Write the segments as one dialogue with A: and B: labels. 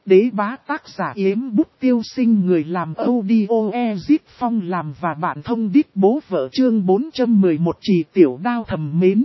A: đế bá tác giả Yếm Bút Tiêu Sinh, người làm audio Ezit Phong làm và bạn thông đít bố vợ. Chương 411 Trì Tiểu Đao thầm mến.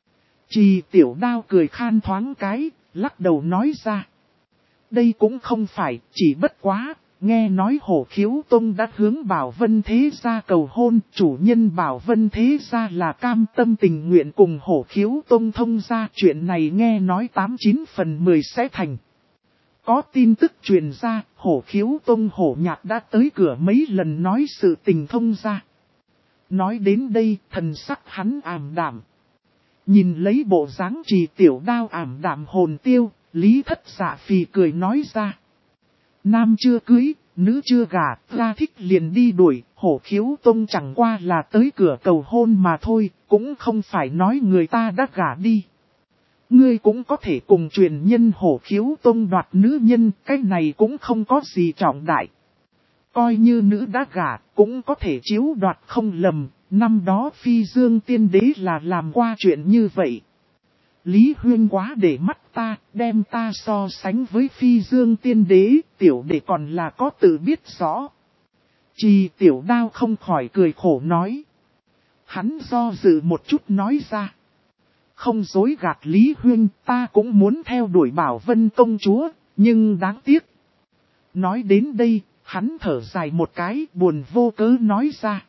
A: Trì Tiểu Đao cười khan thoáng cái, lắc đầu nói ra. Đây cũng không phải, chỉ bất quá, nghe nói Hổ Khiếu Tông đã hướng Bảo Vân Thế Gia cầu hôn, chủ nhân Bảo Vân Thế Gia là cam tâm tình nguyện cùng Hổ Khiếu Tông thông gia, chuyện này nghe nói 89 phần 10 sẽ thành. Có tin tức truyền ra, Hổ Khiếu Tông Hổ Nhạc đã tới cửa mấy lần nói sự tình thông gia. Nói đến đây, thần sắc hắn ảm đạm. Nhìn lấy bộ dáng Trì Tiểu Đao ảm đạm hồn tiêu, Lý Thất Dạ phì cười nói ra. Nam chưa cưới, nữ chưa gả, ra thích liền đi đuổi, Hổ Khiếu Tông chẳng qua là tới cửa cầu hôn mà thôi, cũng không phải nói người ta đã gả đi. Ngươi cũng có thể cùng truyền nhân Hổ Khiếu Tông đoạt nữ nhân, cái này cũng không có gì trọng đại. Coi như nữ đã gả, cũng có thể chiếu đoạt không lầm, năm đó Phi Dương Tiên Đế là làm qua chuyện như vậy. Lý Huyên quá để mắt ta, đem ta so sánh với Phi Dương Tiên Đế, tiểu đệ còn là có tự biết rõ. Trì Tiểu Đao không khỏi cười khổ nói. Hắn do dự một chút nói ra. Không dối gạt Lý Huyên, ta cũng muốn theo đuổi Bảo Vân công chúa, nhưng đáng tiếc. Nói đến đây, hắn thở dài một cái, buồn vô cớ nói ra.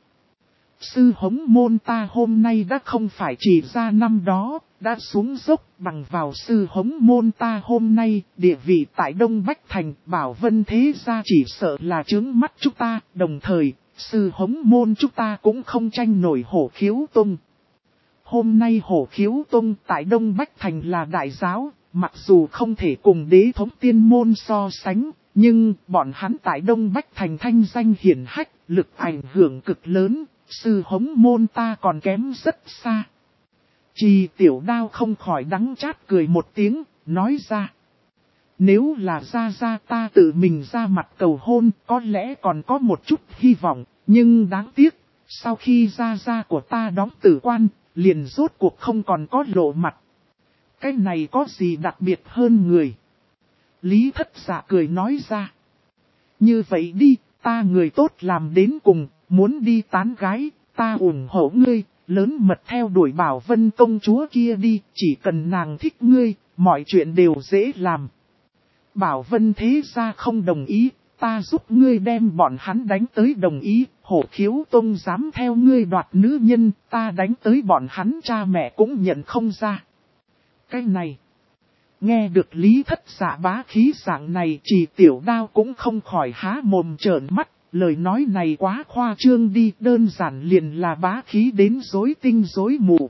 A: Sư hống môn ta hôm nay đã không phải chỉ ra năm đó, đã xuống dốc, bằng vào sư hống môn ta hôm nay, địa vị tại Đông Bách Thành, Bảo Vân Thế Gia chỉ sợ là chướng mắt chúng ta, đồng thời, sư hống môn chúng ta cũng không tranh nổi Hổ Khiếu Tông. Hôm nay Hổ Khiếu Tông tại Đông Bách Thành là đại giáo, mặc dù không thể cùng Đế Thống Tiên Môn so sánh, nhưng bọn hắn tại Đông Bách Thành thanh danh hiển hách, lực ảnh hưởng cực lớn, sư hống môn ta còn kém rất xa. Trì Tiểu Đao không khỏi đắng chát cười một tiếng, nói ra. Nếu là ra ta tự mình ra mặt cầu hôn, có lẽ còn có một chút hy vọng, nhưng đáng tiếc, sau khi ra của ta đóng tử quan, liền rốt cuộc không còn có lộ mặt. Cái này có gì đặc biệt hơn người? Lý Thất Dạ cười nói ra. Như vậy đi, ta người tốt làm đến cùng, muốn đi tán gái, ta ủng hộ ngươi, lớn mật theo đuổi Bảo Vân công chúa kia đi, chỉ cần nàng thích ngươi, mọi chuyện đều dễ làm. Bảo Vân Thế Gia không đồng ý, ta giúp ngươi đem bọn hắn đánh tới đồng ý, Hổ Khiếu Tông dám theo ngươi đoạt nữ nhân, ta đánh tới bọn hắn cha mẹ cũng nhận không ra. Cái này, nghe được Lý Thất Dạ bá khí dạng này, Trì Tiểu Đao cũng không khỏi há mồm trợn mắt, lời nói này quá khoa trương đi, đơn giản liền là bá khí đến rối tinh rối mù.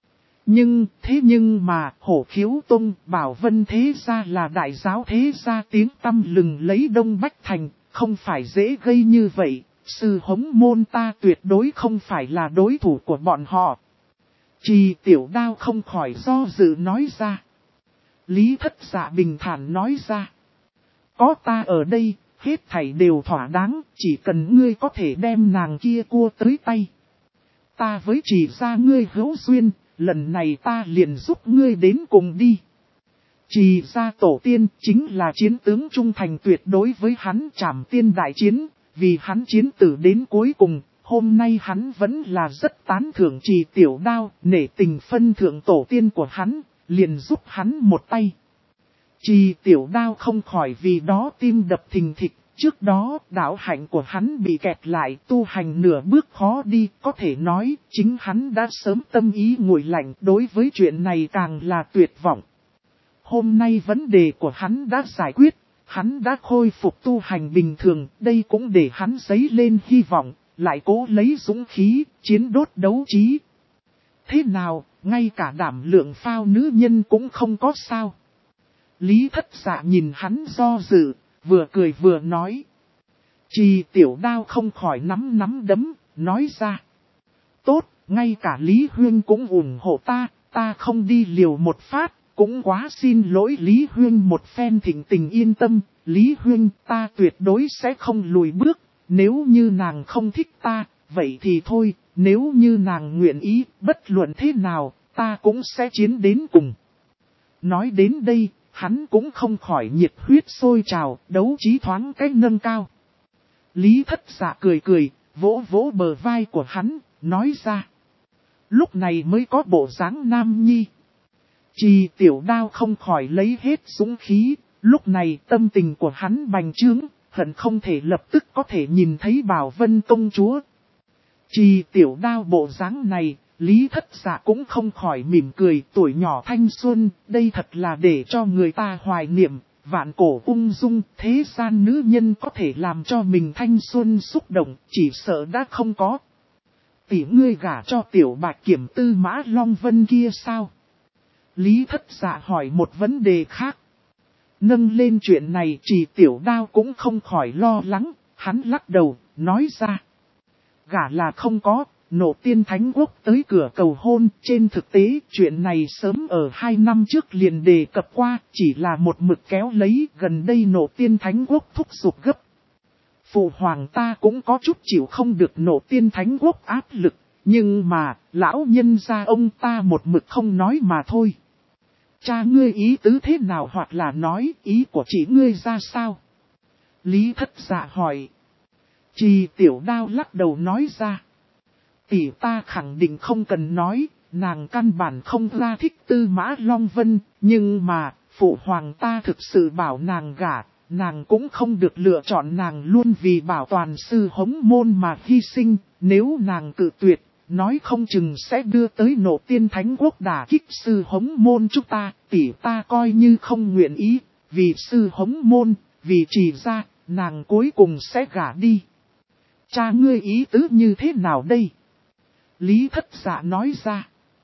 A: Nhưng mà, Hổ Khiếu Tông, Bảo Vân Thế Gia là đại giáo thế gia tiếng tăm lừng lấy Đông Bách Thành, không phải dễ gây như vậy, sư hống môn ta tuyệt đối không phải là đối thủ của bọn họ. Trì Tiểu Đao không khỏi do dự nói ra. Lý Thất Dạ bình thản nói ra. Có ta ở đây, hết thảy đều thỏa đáng, chỉ cần ngươi có thể đem nàng kia cua tới tay. Ta với Trì gia ngươi hữu duyên, lần này ta liền giúp ngươi đến cùng đi. Trì gia tổ tiên chính là chiến tướng trung thành tuyệt đối với hắn Trảm Tiên đại chiến, vì hắn chiến tử đến cuối cùng, hôm nay hắn vẫn là rất tán thưởng Trì Tiểu Đao, nể tình phân thượng tổ tiên của hắn, liền giúp hắn một tay. Trì Tiểu Đao không khỏi vì đó tim đập thình thịch, trước đó đạo hạnh của hắn bị kẹt lại, tu hành nửa bước khó đi, có thể nói chính hắn đã sớm tâm ý nguội lạnh, đối với chuyện này càng là tuyệt vọng. Hôm nay vấn đề của hắn đã giải quyết, hắn đã khôi phục tu hành bình thường, đây cũng để hắn dấy lên hy vọng, lại cố lấy dũng khí, chiến đốt đấu trí. Thế nào, ngay cả đảm lượng phao nữ nhân cũng không có sao. Lý Thất Dạ nhìn hắn do dự, vừa cười vừa nói. Trì Tiểu Đao không khỏi nắm đấm, nói ra. Tốt, ngay cả Lý Huyên cũng ủng hộ ta không đi liều một phát, cũng quá xin lỗi Lý Huyên một phen thỉnh tình yên tâm, Lý Huyên ta tuyệt đối sẽ không lùi bước, nếu như nàng không thích ta, vậy thì thôi, nếu như nàng nguyện ý, bất luận thế nào, ta cũng sẽ chiến đến cùng. Nói đến đây, hắn cũng không khỏi nhiệt huyết sôi trào, đấu trí thoáng cách nâng cao. Lý Thất Dạ cười cười, vỗ vỗ bờ vai của hắn, nói ra. Lúc này mới có bộ dáng nam nhi. Trì Tiểu Đao không khỏi lấy hết dũng khí, lúc này tâm tình của hắn bành trướng, hận không thể lập tức có thể nhìn thấy Bảo Vân công chúa. Trì Tiểu Đao bộ dáng này, Lý Thất Dạ cũng không khỏi mỉm cười, tuổi nhỏ thanh xuân, đây thật là để cho người ta hoài niệm, vạn cổ ung dung, thế gian nữ nhân có thể làm cho mình thanh xuân xúc động, chỉ sợ đã không có. Tỷ ngươi gả cho Tiểu Bạch Kiểm Tư Mã Long Vân kia sao? Lý Thất Dạ hỏi một vấn đề khác. Nâng lên chuyện này Trì Tiểu Đao cũng không khỏi lo lắng, hắn lắc đầu, nói ra. Gả là không có, Nộ Tiên Thánh Quốc tới cửa cầu hôn, trên thực tế chuyện này sớm ở 2 năm trước liền đề cập qua, chỉ là một mực kéo lấy, gần đây Nộ Tiên Thánh Quốc thúc giục gấp. Phụ hoàng ta cũng có chút chịu không được Nộ Tiên Thánh Quốc áp lực, nhưng mà, lão nhân gia ông ta một mực không nói mà thôi. Cha ngươi ý tứ thế nào hoặc là nói ý của chị ngươi ra sao? Lý Thất Dạ hỏi. Trì Tiểu Đao lắc đầu nói ra. Tỷ ta khẳng định không cần nói, nàng căn bản không ra thích Tư Mã Long Vân, nhưng mà, phụ hoàng ta thực sự bảo nàng gả, nàng cũng không được lựa chọn, nàng luôn vì bảo toàn sư hống môn mà hy sinh, nếu nàng cự tuyệt, nói không chừng sẽ đưa tới Nộ Tiên Thánh Quốc đả kích sư hống môn chúng ta, tỷ ta coi như không nguyện ý, vì sư hống môn, vì Trì gia, nàng cuối cùng sẽ gả đi. Cha ngươi ý tứ như thế nào đây? Lý Thất Dạ nói ra.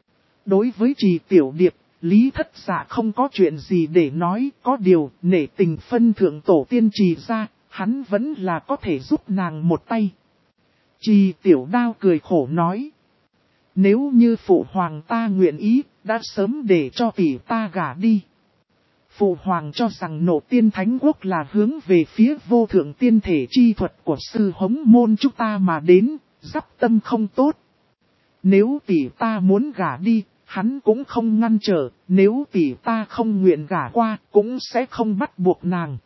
A: Đối với Trì Tiểu Điệp, Lý Thất Dạ không có chuyện gì để nói, có điều nể tình phân thượng tổ tiên Trì gia, hắn vẫn là có thể giúp nàng một tay. Trì Tiểu Đao cười khổ nói. Nếu như phụ hoàng ta nguyện ý, đã sớm để cho tỷ ta gả đi. Phụ hoàng cho rằng Nộ Tiên Thánh Quốc là hướng về phía vô thượng tiên thể chi thuật của sư hống môn chúng ta mà đến, dắp tâm không tốt. Nếu tỷ ta muốn gả đi, hắn cũng không ngăn trở, nếu tỷ ta không nguyện gả qua, cũng sẽ không bắt buộc nàng.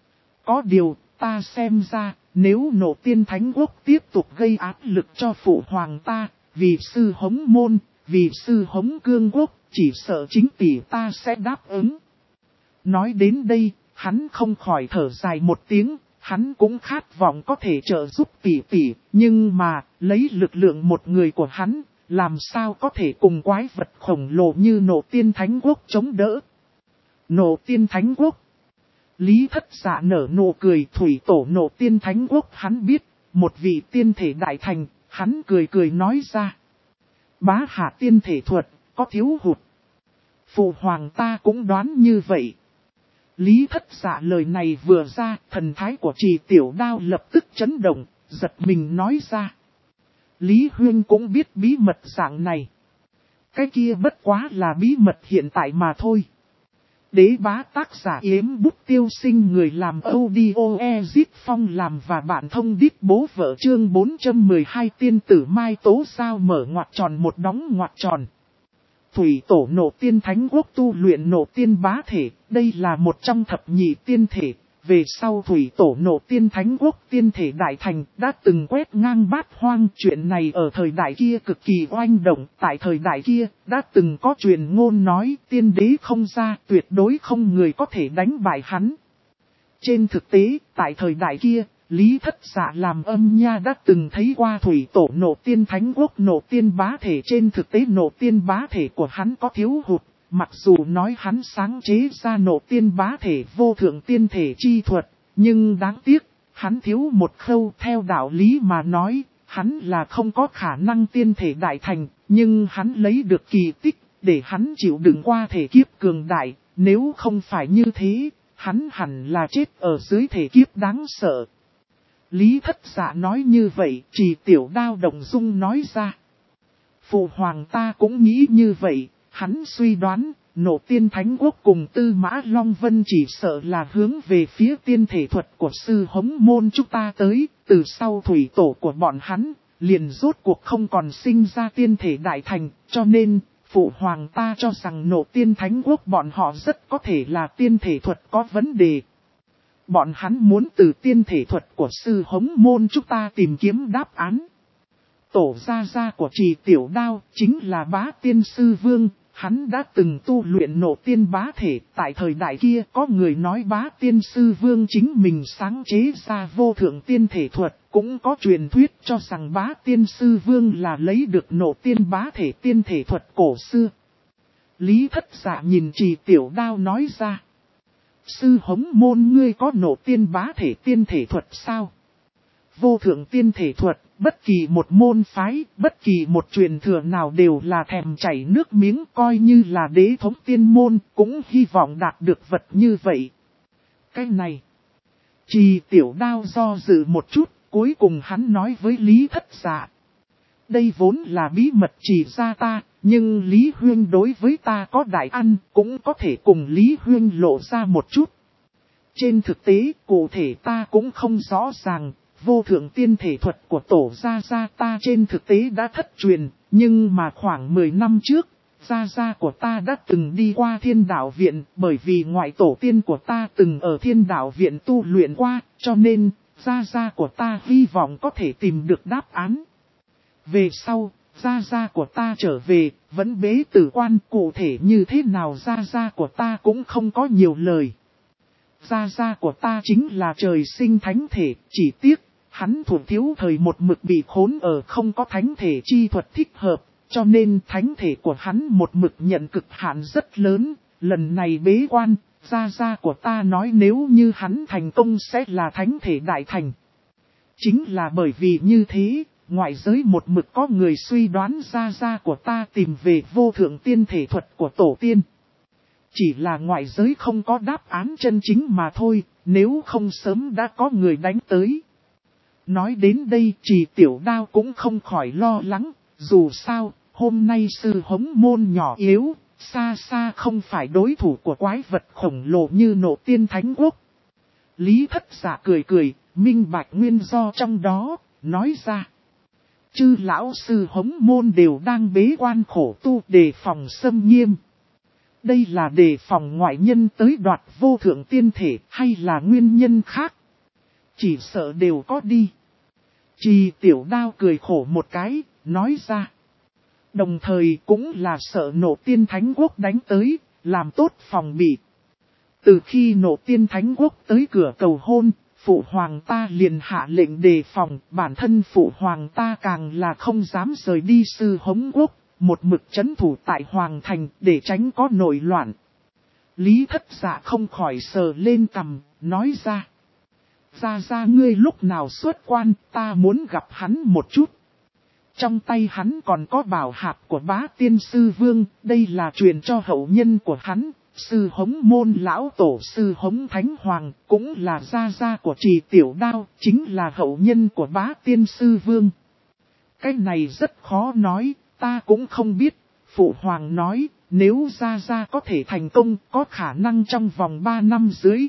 A: Có điều, ta xem ra, nếu Nộ Tiên Thánh Quốc tiếp tục gây áp lực cho phụ hoàng ta, vì sư hống môn, vì sư hống cương quốc, chỉ sợ chính tỷ ta sẽ đáp ứng. Nói đến đây, hắn không khỏi thở dài một tiếng, hắn cũng khát vọng có thể trợ giúp tỷ, nhưng mà, lấy lực lượng một người của hắn, làm sao có thể cùng quái vật khổng lồ như Nộ Tiên Thánh Quốc chống đỡ. Nộ Tiên Thánh Quốc. Lý Thất Dạ nở nụ cười, thủy tổ Nộ Tiên Thánh Quốc hắn biết, một vị tiên thể đại thành, hắn cười cười nói ra. Bá hạ tiên thể thuật, có thiếu hụt. Phụ hoàng ta cũng đoán như vậy. Lý Thất Dạ lời này vừa ra, thần thái của Trì Tiểu Đao lập tức chấn động, giật mình nói ra. Lý Huyên cũng biết bí mật dạng này. Cái kia bất quá là bí mật hiện tại mà thôi. Đế bá tác giả Yếm Bút Tiêu Sinh, người làm audio Ezit Phong làm và bạn thông đít bố vợ, chương 412 tiên tử Mai Tố sao mở ngoặc tròn một đóng ngoặc tròn. Thủy tổ Nộ Tiên Thánh Quốc tu luyện Nộ Tiên bá thể, đây là một trong thập nhị tiên thể. Về sau thủy tổ Nộ Tiên Thánh Quốc tiên thể đại thành đã từng quét ngang bát hoang, chuyện này ở thời đại kia cực kỳ oanh động, tại thời đại kia đã từng có truyền ngôn nói tiên đế không ra, tuyệt đối không người có thể đánh bại hắn. Trên thực tế, tại thời đại kia, Lý Thất Dạ làm âm nha đã từng thấy qua thủy tổ Nộ Tiên Thánh Quốc Nộ Tiên bá thể, trên thực tế Nộ Tiên bá thể của hắn có thiếu hụt. Mặc dù nói hắn sáng chế ra Nộ Tiên bá thể vô thượng tiên thể chi thuật, nhưng đáng tiếc, hắn thiếu một khâu. Theo đạo lý mà nói, hắn là không có khả năng tiên thể đại thành, nhưng hắn lấy được kỳ tích, để hắn chịu đựng qua thể kiếp cường đại, nếu không phải như thế, hắn hẳn là chết ở dưới thể kiếp đáng sợ. Lý Thất Dạ nói như vậy, Trì Tiểu Đao động dung nói ra. Phụ hoàng ta cũng nghĩ như vậy. Hắn suy đoán, Nộ Tiên Thánh Quốc cùng Tư Mã Long Vân chỉ sợ là hướng về phía tiên thể thuật của sư hống môn chúng ta tới, từ sau thủy tổ của bọn hắn, liền rốt cuộc không còn sinh ra tiên thể đại thành, cho nên, Phụ hoàng ta cho rằng Nộ Tiên Thánh Quốc bọn họ rất có thể là tiên thể thuật có vấn đề. Bọn hắn muốn từ tiên thể thuật của sư Hống Môn chúng ta tìm kiếm đáp án. Tổ gia gia của Trì Tiểu Đao chính là Bá Tiên Sư Vương, hắn đã từng tu luyện Nộ Tiên bá thể. Tại thời đại kia có người nói Bá Tiên Sư Vương chính mình sáng chế ra vô thượng tiên thể thuật, cũng có truyền thuyết cho rằng Bá Tiên Sư Vương là lấy được Nộ Tiên bá thể tiên thể thuật cổ xưa. Lý Thất Dạ nhìn Trì Tiểu Đao nói ra. Sư Hống Môn ngươi có Nộ Tiên bá thể tiên thể thuật sao? Vô thượng tiên thể thuật, bất kỳ một môn phái, bất kỳ một truyền thừa nào đều là thèm chảy nước miếng, coi như là đế thống tiên môn, cũng hy vọng đạt được vật như vậy. Cái này, Trì Tiểu Đao do dự một chút, cuối cùng hắn nói với Lý Thất Dạ. Đây vốn là bí mật chỉ ra ta, nhưng Lý Huyên đối với ta có đại ăn, cũng có thể cùng Lý Huyên lộ ra một chút. Trên thực tế, cụ thể ta cũng không rõ ràng. Vô thượng tiên thể thuật của tổ gia gia ta trên thực tế đã thất truyền, nhưng mà khoảng 10 năm trước, gia gia của ta đã từng đi qua Thiên Đạo Viện, bởi vì ngoại tổ tiên của ta từng ở Thiên Đạo Viện tu luyện qua, cho nên, gia gia của ta hy vọng có thể tìm được đáp án. Về sau, gia gia của ta trở về, vẫn bế tử quan, cụ thể như thế nào gia gia của ta cũng không có nhiều lời. Gia gia của ta chính là trời sinh thánh thể, chỉ tiếc. Hắn thuộc thiếu thời một mực bị khốn ở không có thánh thể chi thuật thích hợp, cho nên thánh thể của hắn một mực nhận cực hạn rất lớn. Lần này bế quan, gia gia của ta nói nếu như hắn thành công sẽ là thánh thể đại thành. Chính là bởi vì như thế, ngoại giới một mực có người suy đoán gia gia của ta tìm về vô thượng tiên thể thuật của tổ tiên. Chỉ là ngoại giới không có đáp án chân chính mà thôi, nếu không sớm đã có người đánh tới. Nói đến đây Trì Tiểu Đao cũng không khỏi lo lắng, dù sao, hôm nay sư Hống Môn nhỏ yếu, xa xa không phải đối thủ của quái vật khổng lồ như Nộ Tiên Thánh Quốc. Lý Thất Dạ cười cười, minh bạch nguyên do trong đó, nói ra. Chư lão sư Hống Môn đều đang bế quan khổ tu đề phòng xâm nghiêm. Đây là đề phòng ngoại nhân tới đoạt vô thượng tiên thể hay là nguyên nhân khác? Chỉ sợ đều có đi. Trì Tiểu Đao cười khổ một cái, nói ra. Đồng thời cũng là sợ Nộ Tiên Thánh Quốc đánh tới, làm tốt phòng bị. Từ khi Nộ Tiên Thánh Quốc tới cửa cầu hôn, Phụ Hoàng ta liền hạ lệnh đề phòng, bản thân Phụ Hoàng ta càng là không dám rời đi sư Hống Quốc, một mực trấn thủ tại Hoàng Thành để tránh có nội loạn. Lý Thất Dạ không khỏi sờ lên cằm, nói ra. Gia ngươi lúc nào xuất quan, ta muốn gặp hắn một chút. Trong tay hắn còn có bảo hạp của Bá Tiên Sư Vương, đây là truyền cho hậu nhân của hắn. Sư Hống Môn lão tổ sư Hống Thánh Hoàng, cũng là gia của Trì Tiểu Đao, chính là hậu nhân của Bá Tiên Sư Vương. Cái này rất khó nói, ta cũng không biết. Phụ Hoàng nói, nếu gia có thể thành công, có khả năng trong vòng 3 năm dưới.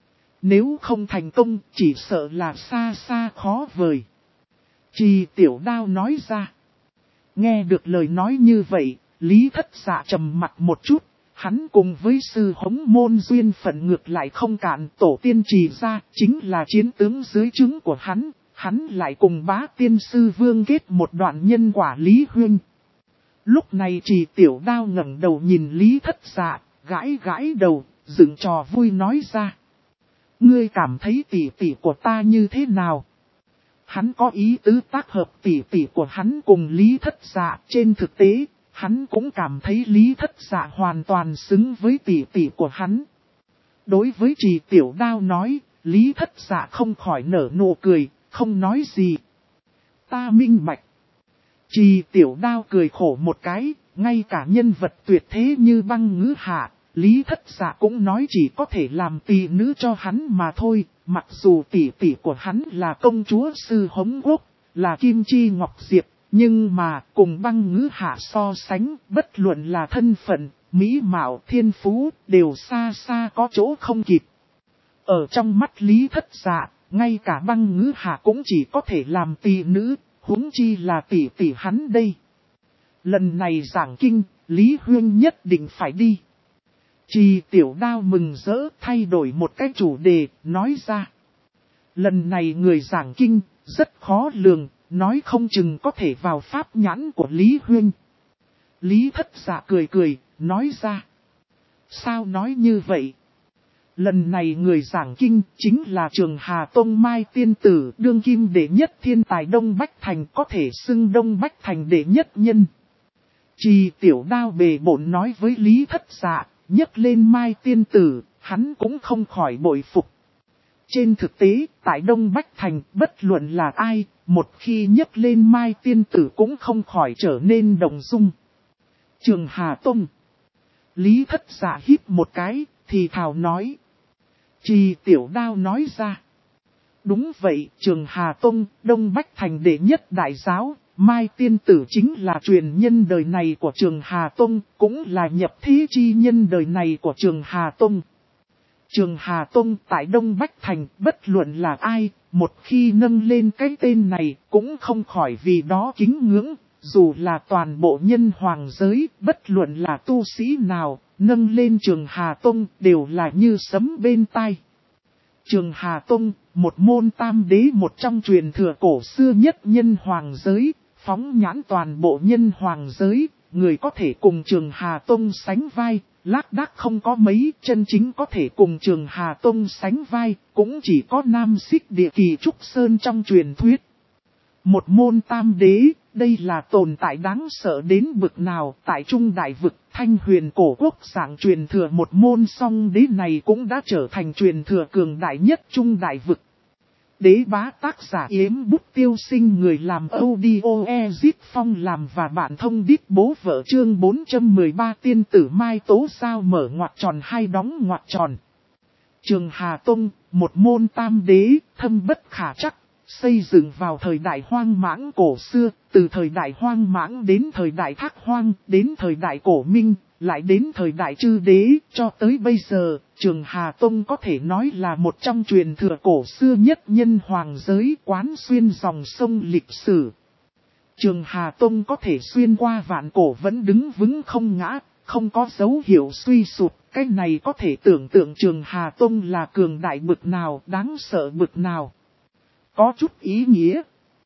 A: Nếu không thành công, chỉ sợ là xa xa khó vời. Trì Tiểu Đao nói ra. Nghe được lời nói như vậy, Lý Thất Dạ trầm mặt một chút. Hắn cùng với sư Hống Môn duyên phận ngược lại không cạn, tổ tiên Trì gia chính là chiến tướng dưới trướng của hắn. Hắn lại cùng Bá Tiên Sư Vương kết một đoạn nhân quả Lý Huyên. Lúc này Trì Tiểu Đao ngẩng đầu nhìn Lý Thất Dạ, gãi gãi đầu, dựng trò vui nói ra. Ngươi cảm thấy tỷ tỷ của ta như thế nào? Hắn có ý tứ tác hợp tỷ tỷ của hắn cùng Lý Thất Dạ. Trên thực tế, hắn cũng cảm thấy Lý Thất Dạ hoàn toàn xứng với tỷ tỷ của hắn. Đối với Trì Tiểu Đao nói, Lý Thất Dạ không khỏi nở nụ cười, không nói gì. Ta minh bạch. Trì Tiểu Đao cười khổ một cái, ngay cả nhân vật tuyệt thế như Băng Ngữ Hạ. Lý Thất Dạ cũng nói chỉ có thể làm tỷ nữ cho hắn mà thôi, mặc dù tỷ tỷ của hắn là công chúa sư Hống Quốc, là Kim Chi Ngọc Diệp, nhưng mà cùng Băng Ngữ Hạ so sánh, bất luận là thân phận, mỹ mạo, thiên phú, đều xa xa có chỗ không kịp. Ở trong mắt Lý Thất Dạ, ngay cả Băng Ngữ Hạ cũng chỉ có thể làm tỷ nữ, huống chi là tỷ tỷ hắn đây. Lần này giảng kinh, Lý Huyên nhất định phải đi. Trì Tiểu Đao mừng rỡ thay đổi một cái chủ đề, nói ra. Lần này người giảng kinh, rất khó lường, nói không chừng có thể vào pháp nhãn của Lý Huyên. Lý Thất Dạ cười cười, nói ra. Sao nói như vậy? Lần này người giảng kinh chính là Trường Hà Tông Mai Tiên Tử, đương kim đệ nhất thiên tài Đông Bách Thành, có thể xưng Đông Bách Thành đệ nhất nhân. Trì Tiểu Đao bề bộn nói với Lý Thất Dạ, nhắc lên Mai Tiên Tử, hắn cũng không khỏi bội phục. Trên thực tế, tại Đông Bách Thành, bất luận là ai, một khi nhắc lên Mai Tiên Tử cũng không khỏi trở nên động dung. Trường Hà Tông. Lý Thất Dạ hít một cái, thì thào nói. Trì Tiểu Đao nói ra. Đúng vậy, Trường Hà Tông, Đông Bách Thành đệ nhất đại giáo, Mai Tiên Tử chính là truyền nhân đời này của Trường Hà Tông, cũng là nhập thế chi nhân đời này của Trường Hà Tông. Trường Hà Tông tại Đông Bách Thành, bất luận là ai, một khi nâng lên cái tên này, cũng không khỏi vì đó kính ngưỡng, dù là toàn bộ nhân hoàng giới, bất luận là tu sĩ nào, nâng lên Trường Hà Tông đều là như sấm bên tai. Trường Hà Tông, một môn tam đế, một trong truyền thừa cổ xưa nhất nhân hoàng giới, phóng nhãn toàn bộ nhân hoàng giới, người có thể cùng Trường Hà Tông sánh vai, lác đác không có mấy, chân chính có thể cùng Trường Hà Tông sánh vai, cũng chỉ có Nam Xích Địa Kỳ Trúc Sơn trong truyền thuyết. Một môn tam đế, đây là tồn tại đáng sợ đến bực nào, tại Trung Đại Vực, Thanh Huyền cổ quốc giảng truyền thừa một môn song đế này cũng đã trở thành truyền thừa cường đại nhất Trung Đại Vực. Đế bá tác giả Yếm Bút Tiêu Sinh, người làm audio Ezit Phong làm và bạn thông đít bố vợ, chương 413 tiên tử Mai Tố Sao mở ngoặc tròn hay đóng ngoặc tròn. Trường Hà Tông, một môn tam đế, thâm bất khả trắc, xây dựng vào thời đại hoang mãng cổ xưa, từ thời đại hoang mãng đến thời đại thác hoang, đến thời đại cổ minh, lại đến thời đại chư đế, cho tới bây giờ, Trường Hà Tông có thể nói là một trong truyền thừa cổ xưa nhất nhân hoàng giới, quán xuyên dòng sông lịch sử. Trường Hà Tông có thể xuyên qua vạn cổ vẫn đứng vững không ngã, không có dấu hiệu suy sụp, cái này có thể tưởng tượng Trường Hà Tông là cường đại bực nào, đáng sợ bực nào. Có chút ý nghĩa.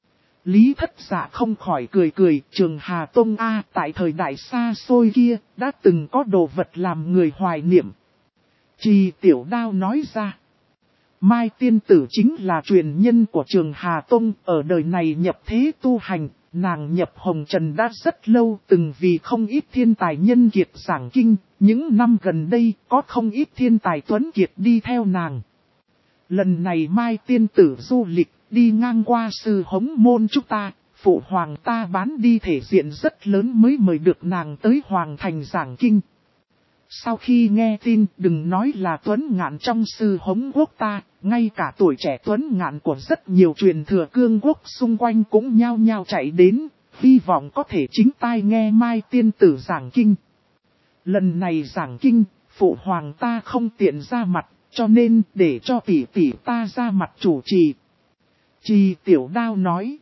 A: Lý Thất Dạ không khỏi cười cười, Trường Hà Tông A, tại thời đại xa xôi kia, đã từng có đồ vật làm người hoài niệm. Trì Tiểu Đao nói ra. Mai Tiên Tử chính là truyền nhân của Trường Hà Tông, ở đời này nhập thế tu hành, nàng nhập hồng trần đã rất lâu, từng vì không ít thiên tài nhân kiệt giảng kinh, những năm gần đây có không ít thiên tài tuấn kiệt đi theo nàng. Lần này Mai Tiên Tử du lịch, đi ngang qua sư hống môn chúng ta, phụ hoàng ta bán đi thể diện rất lớn mới mời được nàng tới hoàng thành giảng kinh. Sau khi nghe tin, đừng nói là tuấn ngạn trong sư hống quốc ta, ngay cả tuổi trẻ tuấn ngạn của rất nhiều truyền thừa cương quốc xung quanh cũng nhao nhao chạy đến, hy vọng có thể chính tai nghe Mai Tiên Tử giảng kinh. Lần này giảng kinh, phụ hoàng ta không tiện ra mặt, cho nên để cho tỷ tỷ ta ra mặt chủ trì. Trì Tiểu Đao nói.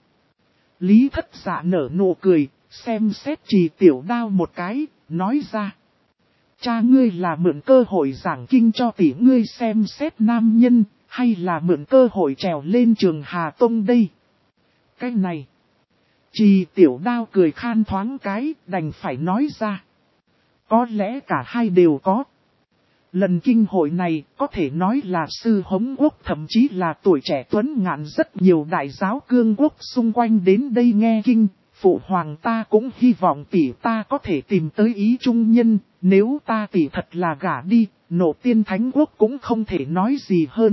A: Lý Thất Dạ nở nụ cười, xem xét Trì Tiểu Đao một cái, nói ra. Cha ngươi là mượn cơ hội giảng kinh cho tỷ ngươi xem xét nam nhân, hay là mượn cơ hội trèo lên Trường Hà Tông đây? Cái này. Trì Tiểu Đao cười khan thoáng cái, đành phải nói ra. Có lẽ cả hai đều có. Lần kinh hội này có thể nói là sư hống quốc, thậm chí là tuổi trẻ tuấn ngạn rất nhiều đại giáo cương quốc xung quanh đến đây nghe kinh. Phụ hoàng ta cũng hy vọng tỷ ta có thể tìm tới ý trung nhân, nếu ta tỷ thật là gả đi, nộ tiên thánh quốc cũng không thể nói gì hơn.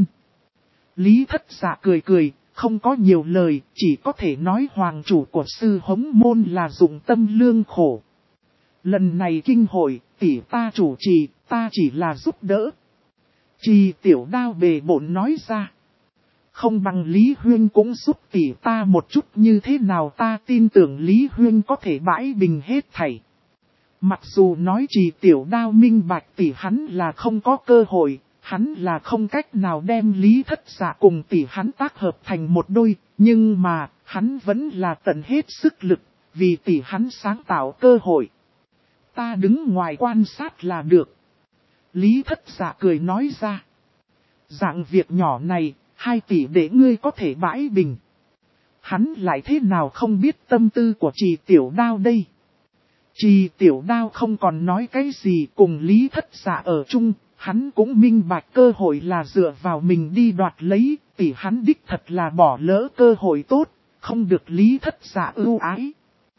A: Lý Thất Dạ cười cười, không có nhiều lời, chỉ có thể nói hoàng chủ của sư hống môn là dụng tâm lương khổ. Lần này kinh hội, tỷ ta chủ trì, ta chỉ là giúp đỡ. Trì Tiểu Đao bề bộn nói ra. Không bằng Lý Huyên cũng giúp tỷ ta một chút, như thế nào ta tin tưởng Lý Huyên có thể bãi bình hết thảy. Mặc dù nói Trì Tiểu Đao minh bạch tỷ hắn là không có cơ hội, hắn là không cách nào đem Lý Thất Dạ cùng tỷ hắn tác hợp thành một đôi, nhưng mà hắn vẫn là tận hết sức lực, vì tỷ hắn sáng tạo cơ hội. Ta đứng ngoài quan sát là được. Lý Thất Dạ cười nói ra. Dạng việc nhỏ này, 2 tỷ để ngươi có thể bãi bình. Hắn lại thế nào không biết tâm tư của Trì Tiểu Đao đây. Trì Tiểu Đao không còn nói cái gì cùng Lý Thất Dạ ở chung, hắn cũng minh bạch cơ hội là dựa vào mình đi đoạt lấy, tỷ hắn đích thật là bỏ lỡ cơ hội tốt, không được Lý Thất Dạ ưu ái.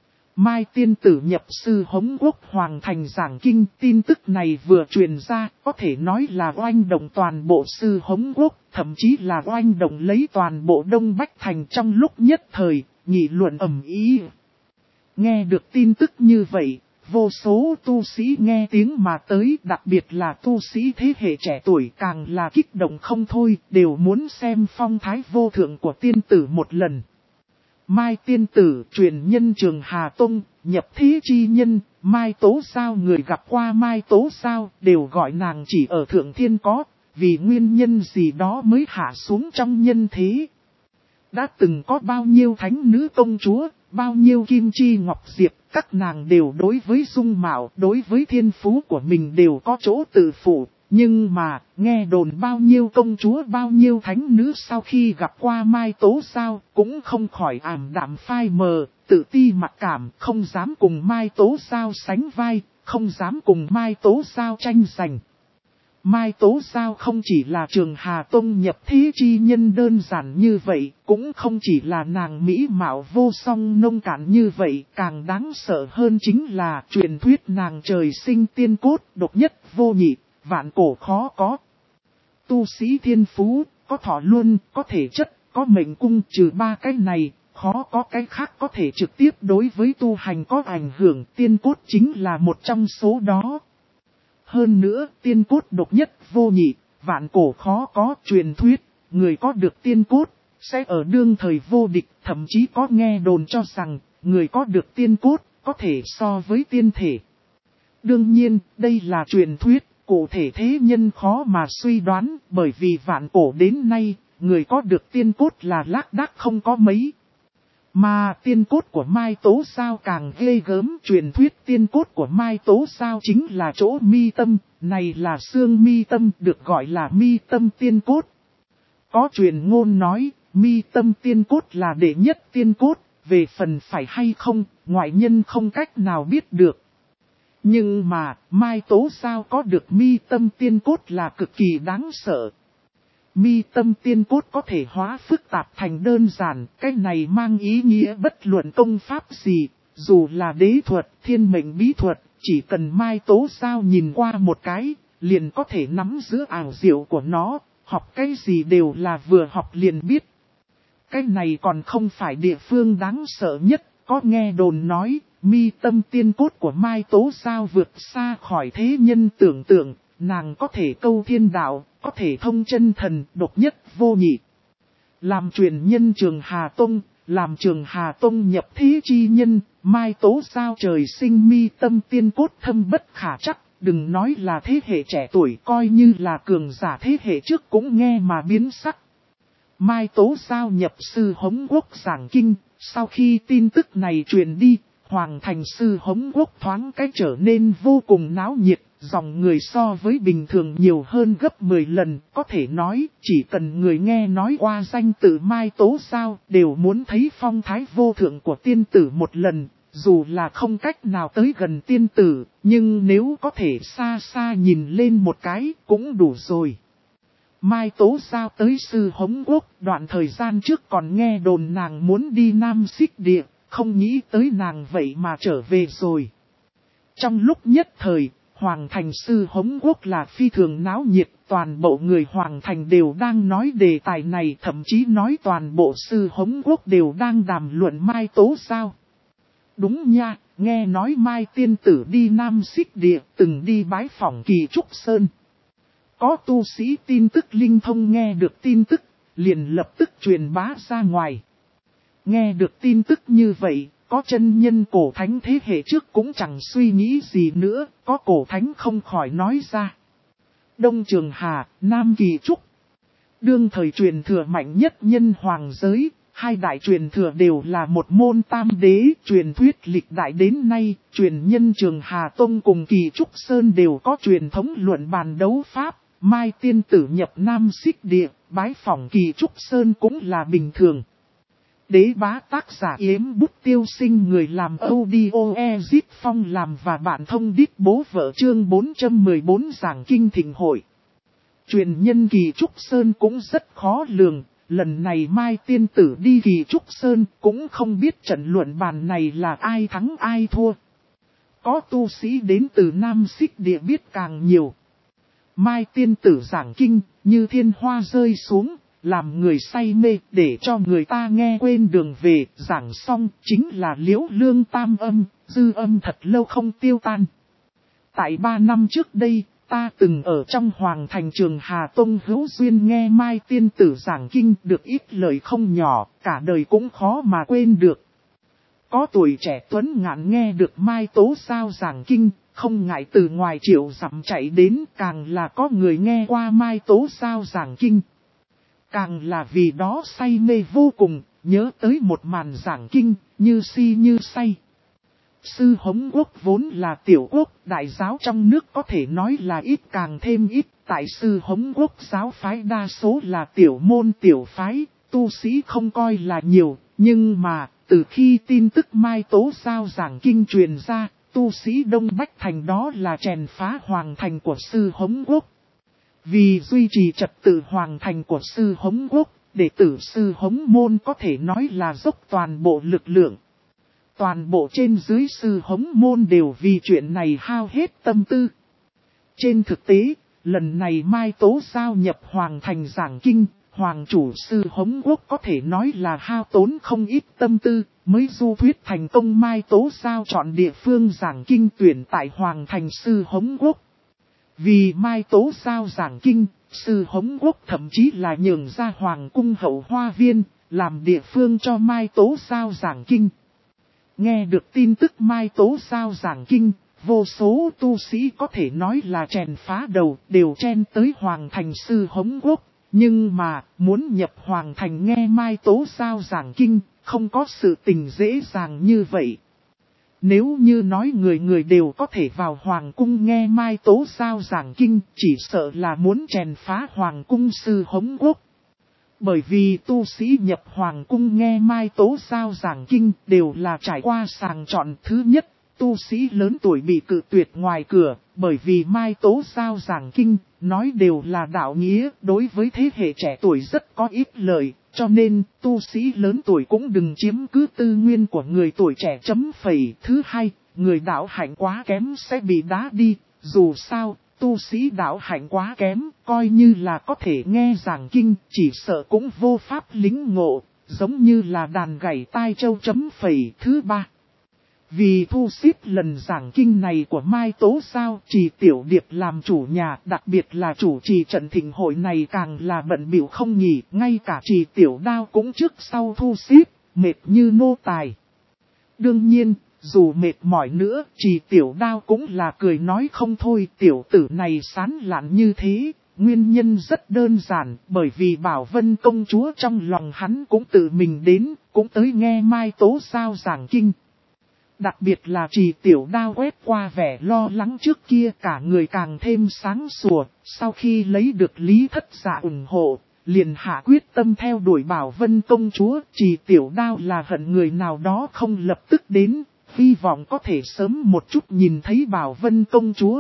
A: Mai tiên tử nhập sư Hống Quốc Hoàng Thành giảng kinh, tin tức này vừa truyền ra, có thể nói là oanh động toàn bộ sư Hống Quốc, thậm chí là oanh động lấy toàn bộ Đông Bách Thành trong lúc nhất thời, nghị luận ầm ĩ. Nghe được tin tức như vậy, vô số tu sĩ nghe tiếng mà tới, đặc biệt là tu sĩ thế hệ trẻ tuổi càng là kích động không thôi, đều muốn xem phong thái vô thượng của tiên tử một lần. Mai tiên tử, truyền nhân Trường Hà Tông, nhập thế chi nhân, Mai Tố Sao, người gặp qua Mai Tố Sao, đều gọi nàng chỉ ở Thượng Thiên có, vì nguyên nhân gì đó mới hạ xuống trong nhân thế. Đã từng có bao nhiêu thánh nữ công chúa, bao nhiêu kim chi ngọc diệp, các nàng đều đối với dung mạo, đối với thiên phú của mình đều có chỗ tự phụ. Nhưng mà, nghe đồn bao nhiêu công chúa, bao nhiêu thánh nữ sau khi gặp qua Mai Tố Sao, cũng không khỏi ảm đạm phai mờ, tự ti mặc cảm, không dám cùng Mai Tố Sao sánh vai, không dám cùng Mai Tố Sao tranh giành. Mai Tố Sao không chỉ là Trường Hà Tông nhập thế chi nhân đơn giản như vậy, cũng không chỉ là nàng mỹ mạo vô song nông cạn như vậy, càng đáng sợ hơn chính là truyền thuyết nàng trời sinh tiên cốt, độc nhất vô nhị, vạn cổ khó có. Tu sĩ thiên phú, có thọ luân, có thể chất, có mệnh cung, trừ 3 cái này, khó có cái khác có thể trực tiếp đối với tu hành có ảnh hưởng, tiên cốt chính là một trong số đó. Hơn nữa, tiên cốt độc nhất vô nhị, vạn cổ khó có, truyền thuyết, người có được tiên cốt, sẽ ở đương thời vô địch, thậm chí có nghe đồn cho rằng, người có được tiên cốt, có thể so với tiên thể. Đương nhiên, đây là truyền thuyết, cụ thể thế nhân khó mà suy đoán, bởi vì vạn cổ đến nay, người có được tiên cốt là lác đác không có mấy. Mà tiên cốt của Mai Tố Sao càng ghê gớm, truyền thuyết tiên cốt của Mai Tố Sao chính là chỗ mi tâm, này là xương mi tâm, được gọi là mi tâm tiên cốt. Có truyền ngôn nói, mi tâm tiên cốt là đệ nhất tiên cốt, về phần phải hay không, ngoại nhân không cách nào biết được. Nhưng mà, Mai Tố Sao có được mi tâm tiên cốt là cực kỳ đáng sợ. Mi tâm tiên cốt có thể hóa phức tạp thành đơn giản, cái này mang ý nghĩa bất luận công pháp gì, dù là đế thuật, thiên mệnh bí thuật, chỉ cần Mai Tố Sao nhìn qua một cái, liền có thể nắm giữ ảo diệu của nó, học cái gì đều là vừa học liền biết. Cái này còn không phải địa phương đáng sợ nhất, có nghe đồn nói, mi tâm tiên cốt của Mai Tố Sao vượt xa khỏi thế nhân tưởng tượng. Nàng có thể câu thiên đạo, có thể thông chân thần, độc nhất vô nhị. Làm truyền nhân Trường Hà Tông, làm Trường Hà Tông nhập thế chi nhân, Mai Tố Sao trời sinh mi tâm tiên cốt thâm bất khả trắc, đừng nói là thế hệ trẻ tuổi, coi như là cường giả thế hệ trước cũng nghe mà biến sắc. Mai Tố Sao nhập sư Hống Quốc giảng kinh, sau khi tin tức này truyền đi, Hoàng Thành sư Hống Quốc thoáng cái trở nên vô cùng náo nhiệt. Dòng người so với bình thường nhiều hơn gấp 10 lần, có thể nói, chỉ cần người nghe nói qua danh tự Mai Tố Sao, đều muốn thấy phong thái vô thượng của tiên tử một lần, dù là không cách nào tới gần tiên tử, nhưng nếu có thể xa xa nhìn lên một cái, cũng đủ rồi. Mai Tố Sao tới sư Hống Quốc, đoạn thời gian trước còn nghe đồn nàng muốn đi Nam Xích Địa, không nghĩ tới nàng vậy mà trở về rồi. Trong lúc nhất thời, Hoàng Thành sư Hống Quốc là phi thường náo nhiệt, toàn bộ người Hoàng Thành đều đang nói đề tài này, thậm chí nói toàn bộ sư Hống Quốc đều đang đàm luận Mai Tố Sao. Đúng nha, nghe nói Mai tiên tử đi Nam Xích Địa, từng đi bái phỏng Kỳ Trúc Sơn. Có tu sĩ tin tức linh thông nghe được tin tức, liền lập tức truyền bá ra ngoài. Nghe được tin tức như vậy, có chân nhân cổ thánh thế hệ trước cũng chẳng suy nghĩ gì nữa, có cổ thánh không khỏi nói ra. Đông Trường Hà, Nam Kỳ Trúc. Đương thời truyền thừa mạnh nhất nhân hoàng giới, Hai đại truyền thừa đều là một môn tam đế, truyền thuyết lịch đại đến nay, truyền nhân Trường Hà Tông cùng Kỳ Trúc Sơn đều có truyền thống luận bàn đấu pháp, Mai tiên tử nhập Nam Xích Địa, bái phỏng Kỳ Trúc Sơn cũng là bình thường. Đế bá tác giả Yếm Bút Tiêu Sinh, người làm audio Ezit Phong làm và bạn thông đít bố vợ, chương 414 giảng kinh thịnh hội. Truyền nhân Kỳ Trúc Sơn cũng rất khó lường, lần này Mai tiên tử đi Kỳ Trúc Sơn cũng không biết trận luận bàn này là ai thắng ai thua. Có tu sĩ đến từ Nam Xích Địa biết càng nhiều. Mai tiên tử giảng kinh như thiên hoa rơi xuống, làm người say mê, để cho người ta nghe quên đường về, giảng xong chính là liễu lương tam âm, dư âm thật lâu không tiêu tan. Tại 3 năm trước đây, ta từng ở trong Hoàng Thành Trường Hà Tông hữu duyên nghe Mai tiên tử giảng kinh, được ít lời không nhỏ, cả đời cũng khó mà quên được. Có tuổi trẻ tuấn ngạn nghe được Mai Tố Sao giảng kinh, không ngại từ ngoài triệu dặm chạy đến, càng là có người nghe qua Mai Tố Sao giảng kinh. Càng là vì đó say mê vô cùng, nhớ tới một màn giảng kinh, như si như say. Sư Hống Quốc vốn là tiểu quốc, đại giáo trong nước có thể nói là ít càng thêm ít. Tại Sư Hống Quốc giáo phái đa số là tiểu môn tiểu phái, tu sĩ không coi là nhiều. Nhưng mà, từ khi tin tức Mai Tố Sao giảng kinh truyền ra, tu sĩ Đông Bách Thành đó là chèn phá hoàng thành của Sư Hống Quốc. Vì duy trì trật tự hoàng thành của Sư Hống Quốc, đệ tử Sư Hống Môn có thể nói là dốc toàn bộ lực lượng. Toàn bộ trên dưới Sư Hống Môn đều vì chuyện này hao hết tâm tư. Trên thực tế, lần này Mai Tố Sao nhập hoàng thành giảng kinh, hoàng chủ Sư Hống Quốc có thể nói là hao tốn không ít tâm tư, mới du thuyết thành công Mai Tố Sao chọn địa phương giảng kinh tuyển tại hoàng thành Sư Hống Quốc. Vì Mai Tố Sao giảng kinh, Sư Hống Quốc thậm chí là nhường ra hoàng cung hậu hoa viên, làm địa phương cho Mai Tố Sao giảng kinh. Nghe được tin tức Mai Tố Sao giảng kinh, vô số tu sĩ có thể nói là chèn phá đầu, đều chen tới hoàng thành Sư Hống Quốc. Nhưng mà, muốn nhập hoàng thành nghe Mai Tố Sao giảng kinh, không có sự tình dễ dàng như vậy. Nếu như nói người người đều có thể vào hoàng cung nghe Mai Tố Sao giảng kinh, chỉ sợ là muốn chèn phá hoàng cung Sư Hống Quốc. Bởi vì tu sĩ nhập hoàng cung nghe Mai Tố Sao giảng kinh đều là trải qua sàng chọn. Thứ nhất, tu sĩ lớn tuổi bị cự tuyệt ngoài cửa, bởi vì Mai Tố Sao giảng kinh, nói đều là đạo nghĩa, đối với thế hệ trẻ tuổi rất có ít lợi, cho nên tu sĩ lớn tuổi cũng đừng chiếm cứ tư nguyên của người tuổi trẻ chấm phẩy. Thứ hai, người đạo hạnh quá kém sẽ bị đá đi, dù sao, tu sĩ đạo hạnh quá kém, coi như là có thể nghe giảng kinh, chỉ sợ cũng vô pháp lính ngộ, giống như là đàn gảy tai châu chấm phẩy. Thứ ba, vì thu xếp lần giảng kinh này của Mai Tố Sao, Trì Tiểu Điệp làm chủ nhà, đặc biệt là chủ trì trận thịnh hội này càng là bận bịu không nghỉ, ngay cả Trì Tiểu Đao cũng trước sau thu xếp, mệt như nô tài. Đương nhiên, dù mệt mỏi nữa, Trì Tiểu Đao cũng là cười nói không thôi, tiểu tử này sán lạn như thế. Nguyên nhân rất đơn giản, bởi vì Bảo Vân công chúa trong lòng hắn cũng tự mình đến, cũng tới nghe Mai Tố Sao giảng kinh. Đặc biệt là Trì Tiểu Đao quét qua vẻ lo lắng trước kia, cả người càng thêm sáng sủa, sau khi lấy được Lý Thất Dạ ủng hộ, liền hạ quyết tâm theo đuổi Bảo Vân công chúa. Trì Tiểu Đao là hận người nào đó không lập tức đến, hy vọng có thể sớm một chút nhìn thấy Bảo Vân công chúa.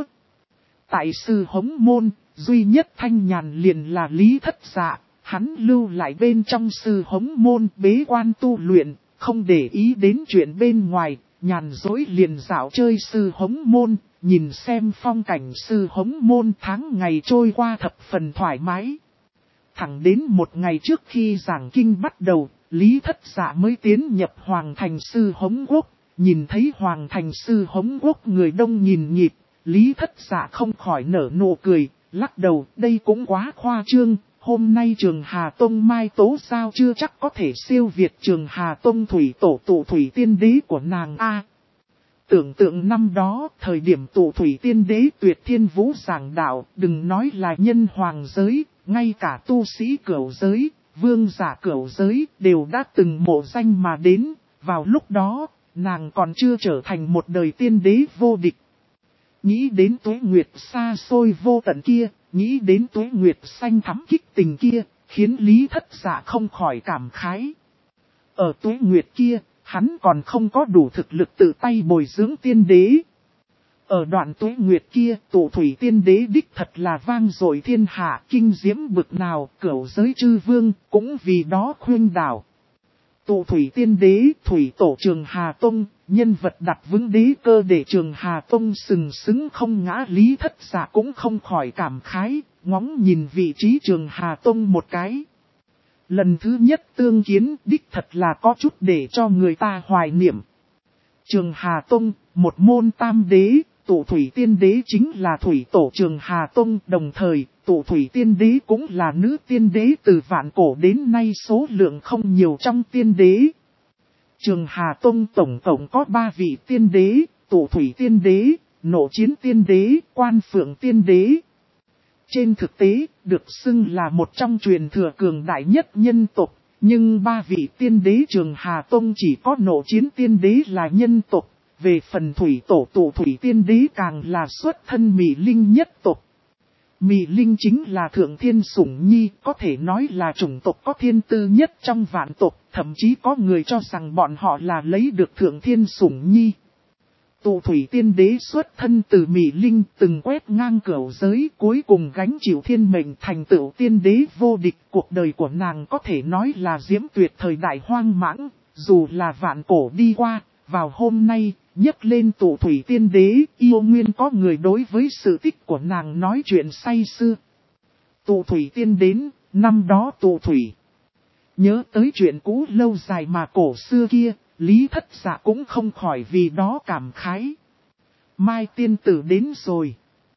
A: Tại Sư Hống Môn, duy nhất thanh nhàn liền là Lý Thất Dạ, hắn lưu lại bên trong Sư Hống Môn bế quan tu luyện, không để ý đến chuyện bên ngoài. Nhàn dối liền dạo chơi Sư Hống Môn, nhìn xem phong cảnh Sư Hống Môn. Tháng ngày trôi qua thập phần thoải mái. Thẳng đến một ngày trước khi giảng kinh bắt đầu, Lý Thất Dạ mới tiến nhập hoàng thành Sư Hống Quốc. Nhìn thấy hoàng thành Sư Hống Quốc người đông nghìn nghịt, Lý Thất Dạ không khỏi nở nụ cười, lắc đầu, đây cũng quá khoa trương. Hôm nay Trường Hà Tông Mai Tố Sao chưa chắc có thể siêu việt Trường Hà Tông thủy tổ tụ thủy tiên đế của nàng A. Tưởng tượng năm đó, thời điểm tụ thủy tiên đế tuyệt thiên vũ giảng đạo, đừng nói là nhân hoàng giới, ngay cả tu sĩ cửu giới, vương giả cửu giới đều đã từng mộ danh mà đến, vào lúc đó, nàng còn chưa trở thành một đời tiên đế vô địch. Nghĩ đến tuế nguyệt xa xôi vô tận kia, nghĩ đến tuế nguyệt xanh thắm kích tình kia, khiến Lý Thất Dạ không khỏi cảm khái. Ở tuế nguyệt kia, hắn còn không có đủ thực lực tự tay bồi dưỡng tiên đế. Ở đoạn tuế nguyệt kia, tụ thủy tiên đế đích thật là vang dội thiên hạ, kinh diễm bực nào, cửu giới chư vương, cũng vì đó khuyên đảo. Tụ thủy tiên đế, thủy tổ Trường Hà Tông, nhân vật đặt vững đế cơ để Trường Hà Tông sừng sững không ngã. Lý Thất Dạ cũng không khỏi cảm khái, ngóng nhìn vị trí Trường Hà Tông một cái. Lần thứ nhất tương kiến đích thật là có chút để cho người ta hoài niệm. Trường Hà Tông, một môn tam đế, tụ thủy tiên đế chính là thủy tổ Trường Hà Tông, đồng thời, tụ thủy tiên đế cũng là nữ tiên đế từ vạn cổ đến nay số lượng không nhiều trong tiên đế. Trường Hà Tông tổng cộng có 3 vị tiên đế, tụ thủy tiên đế, nộ chiến tiên đế, quan phượng tiên đế. Trên thực tế, được xưng là một trong truyền thừa cường đại nhất nhân tộc, nhưng 3 vị tiên đế Trường Hà Tông chỉ có nộ chiến tiên đế là nhân tộc. Về phần thủy tổ tụ thủy tiên đế càng là xuất thân Mị Linh nhất tộc. Mị Linh chính là thượng thiên sủng nhi, có thể nói là chủng tộc có thiên tư nhất trong vạn tộc, thậm chí có người cho rằng bọn họ là lấy được thượng thiên sủng nhi. Tụ thủy tiên đế xuất thân từ Mị Linh, từng quét ngang cửu giới, cuối cùng gánh chịu thiên mệnh thành tựu tiên đế vô địch. Cuộc đời của nàng có thể nói là diễm tuyệt thời đại hoang mãng, dù là vạn cổ đi qua, vào hôm nay, nhắc lên tụ thủy tiên đế, yêu nguyên có người đối với sự tích của nàng nói chuyện say sưa. Tụ thủy tiên đến, năm đó tụ thủy. Nhớ tới chuyện cũ lâu dài mà cổ xưa kia, Lý Thất Dạ cũng không khỏi vì đó cảm khái. Mai tiên tử đến rồi.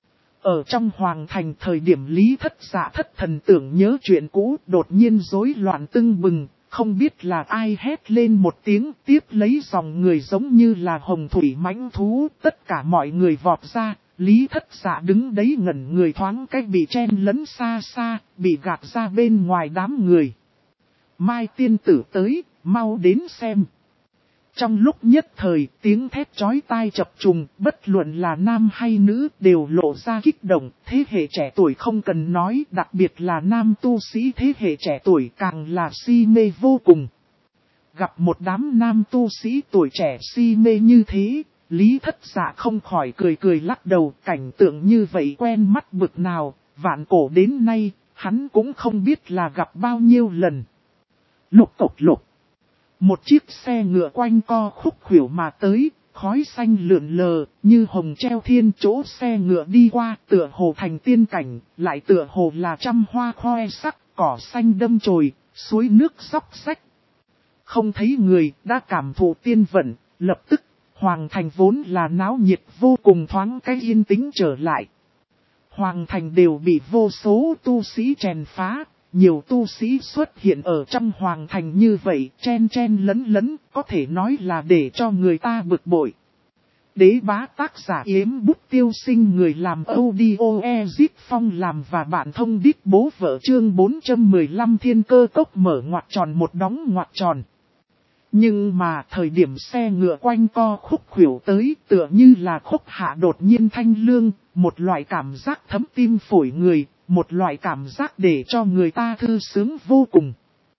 A: Ở trong hoàng thành thời điểm Lý Thất Dạ thất thần tưởng nhớ chuyện cũ, đột nhiên rối loạn tưng bừng. Không biết là ai hét lên một tiếng, tiếp lấy dòng người giống như là hồng thủy mãnh thú, tất cả mọi người vọt ra, Lý Thất Dạ đứng đấy ngẩn người thoáng cách bị chen lấn xa xa, bị gạt ra bên ngoài đám người. Mai tiên tử tới, mau đến xem. Trong lúc nhất thời, tiếng thét chói tai chập trùng, bất luận là nam hay nữ đều lộ ra kích động, thế hệ trẻ tuổi không cần nói, đặc biệt là nam tu sĩ thế hệ trẻ tuổi càng là si mê vô cùng. Gặp một đám nam tu sĩ tuổi trẻ si mê như thế, Lý Thất Dạ không khỏi cười cười lắc đầu, cảnh tượng như vậy quen mắt bực nào, vạn cổ đến nay, hắn cũng không biết là gặp bao nhiêu lần. Lục cộc lục. Một chiếc xe ngựa quanh co khúc khuỷu mà tới, khói xanh lượn lờ, như hồng treo thiên. Chỗ xe ngựa đi qua tựa hồ thành tiên cảnh, lại tựa hồ là trăm hoa khoe sắc, cỏ xanh đâm chồi, suối nước xóc xách. Không thấy người, đã cảm thụ tiên vận, lập tức, hoàng thành vốn là náo nhiệt vô cùng thoáng cái yên tĩnh trở lại. Hoàng thành đều bị vô số tu sĩ chèn phá. Nhiều tu sĩ xuất hiện ở trong hoàng thành như vậy, chen chen lấn lấn, có thể nói là để cho người ta bực bội. Đế bá tác giả Yếm Bút Tiêu Sinh, người làm audio Ezip Phong làm và bạn thông đít bố vợ chương 415 thiên cơ cốc mở ngoặc tròn một đóng ngoặc tròn. Nhưng mà thời điểm xe ngựa quanh co khúc khuỷu tới tựa như là khúc hạ đột nhiên thanh lương, một loại cảm giác thấm tim phổi người. Một loại cảm giác để cho người ta thư sướng vô cùng.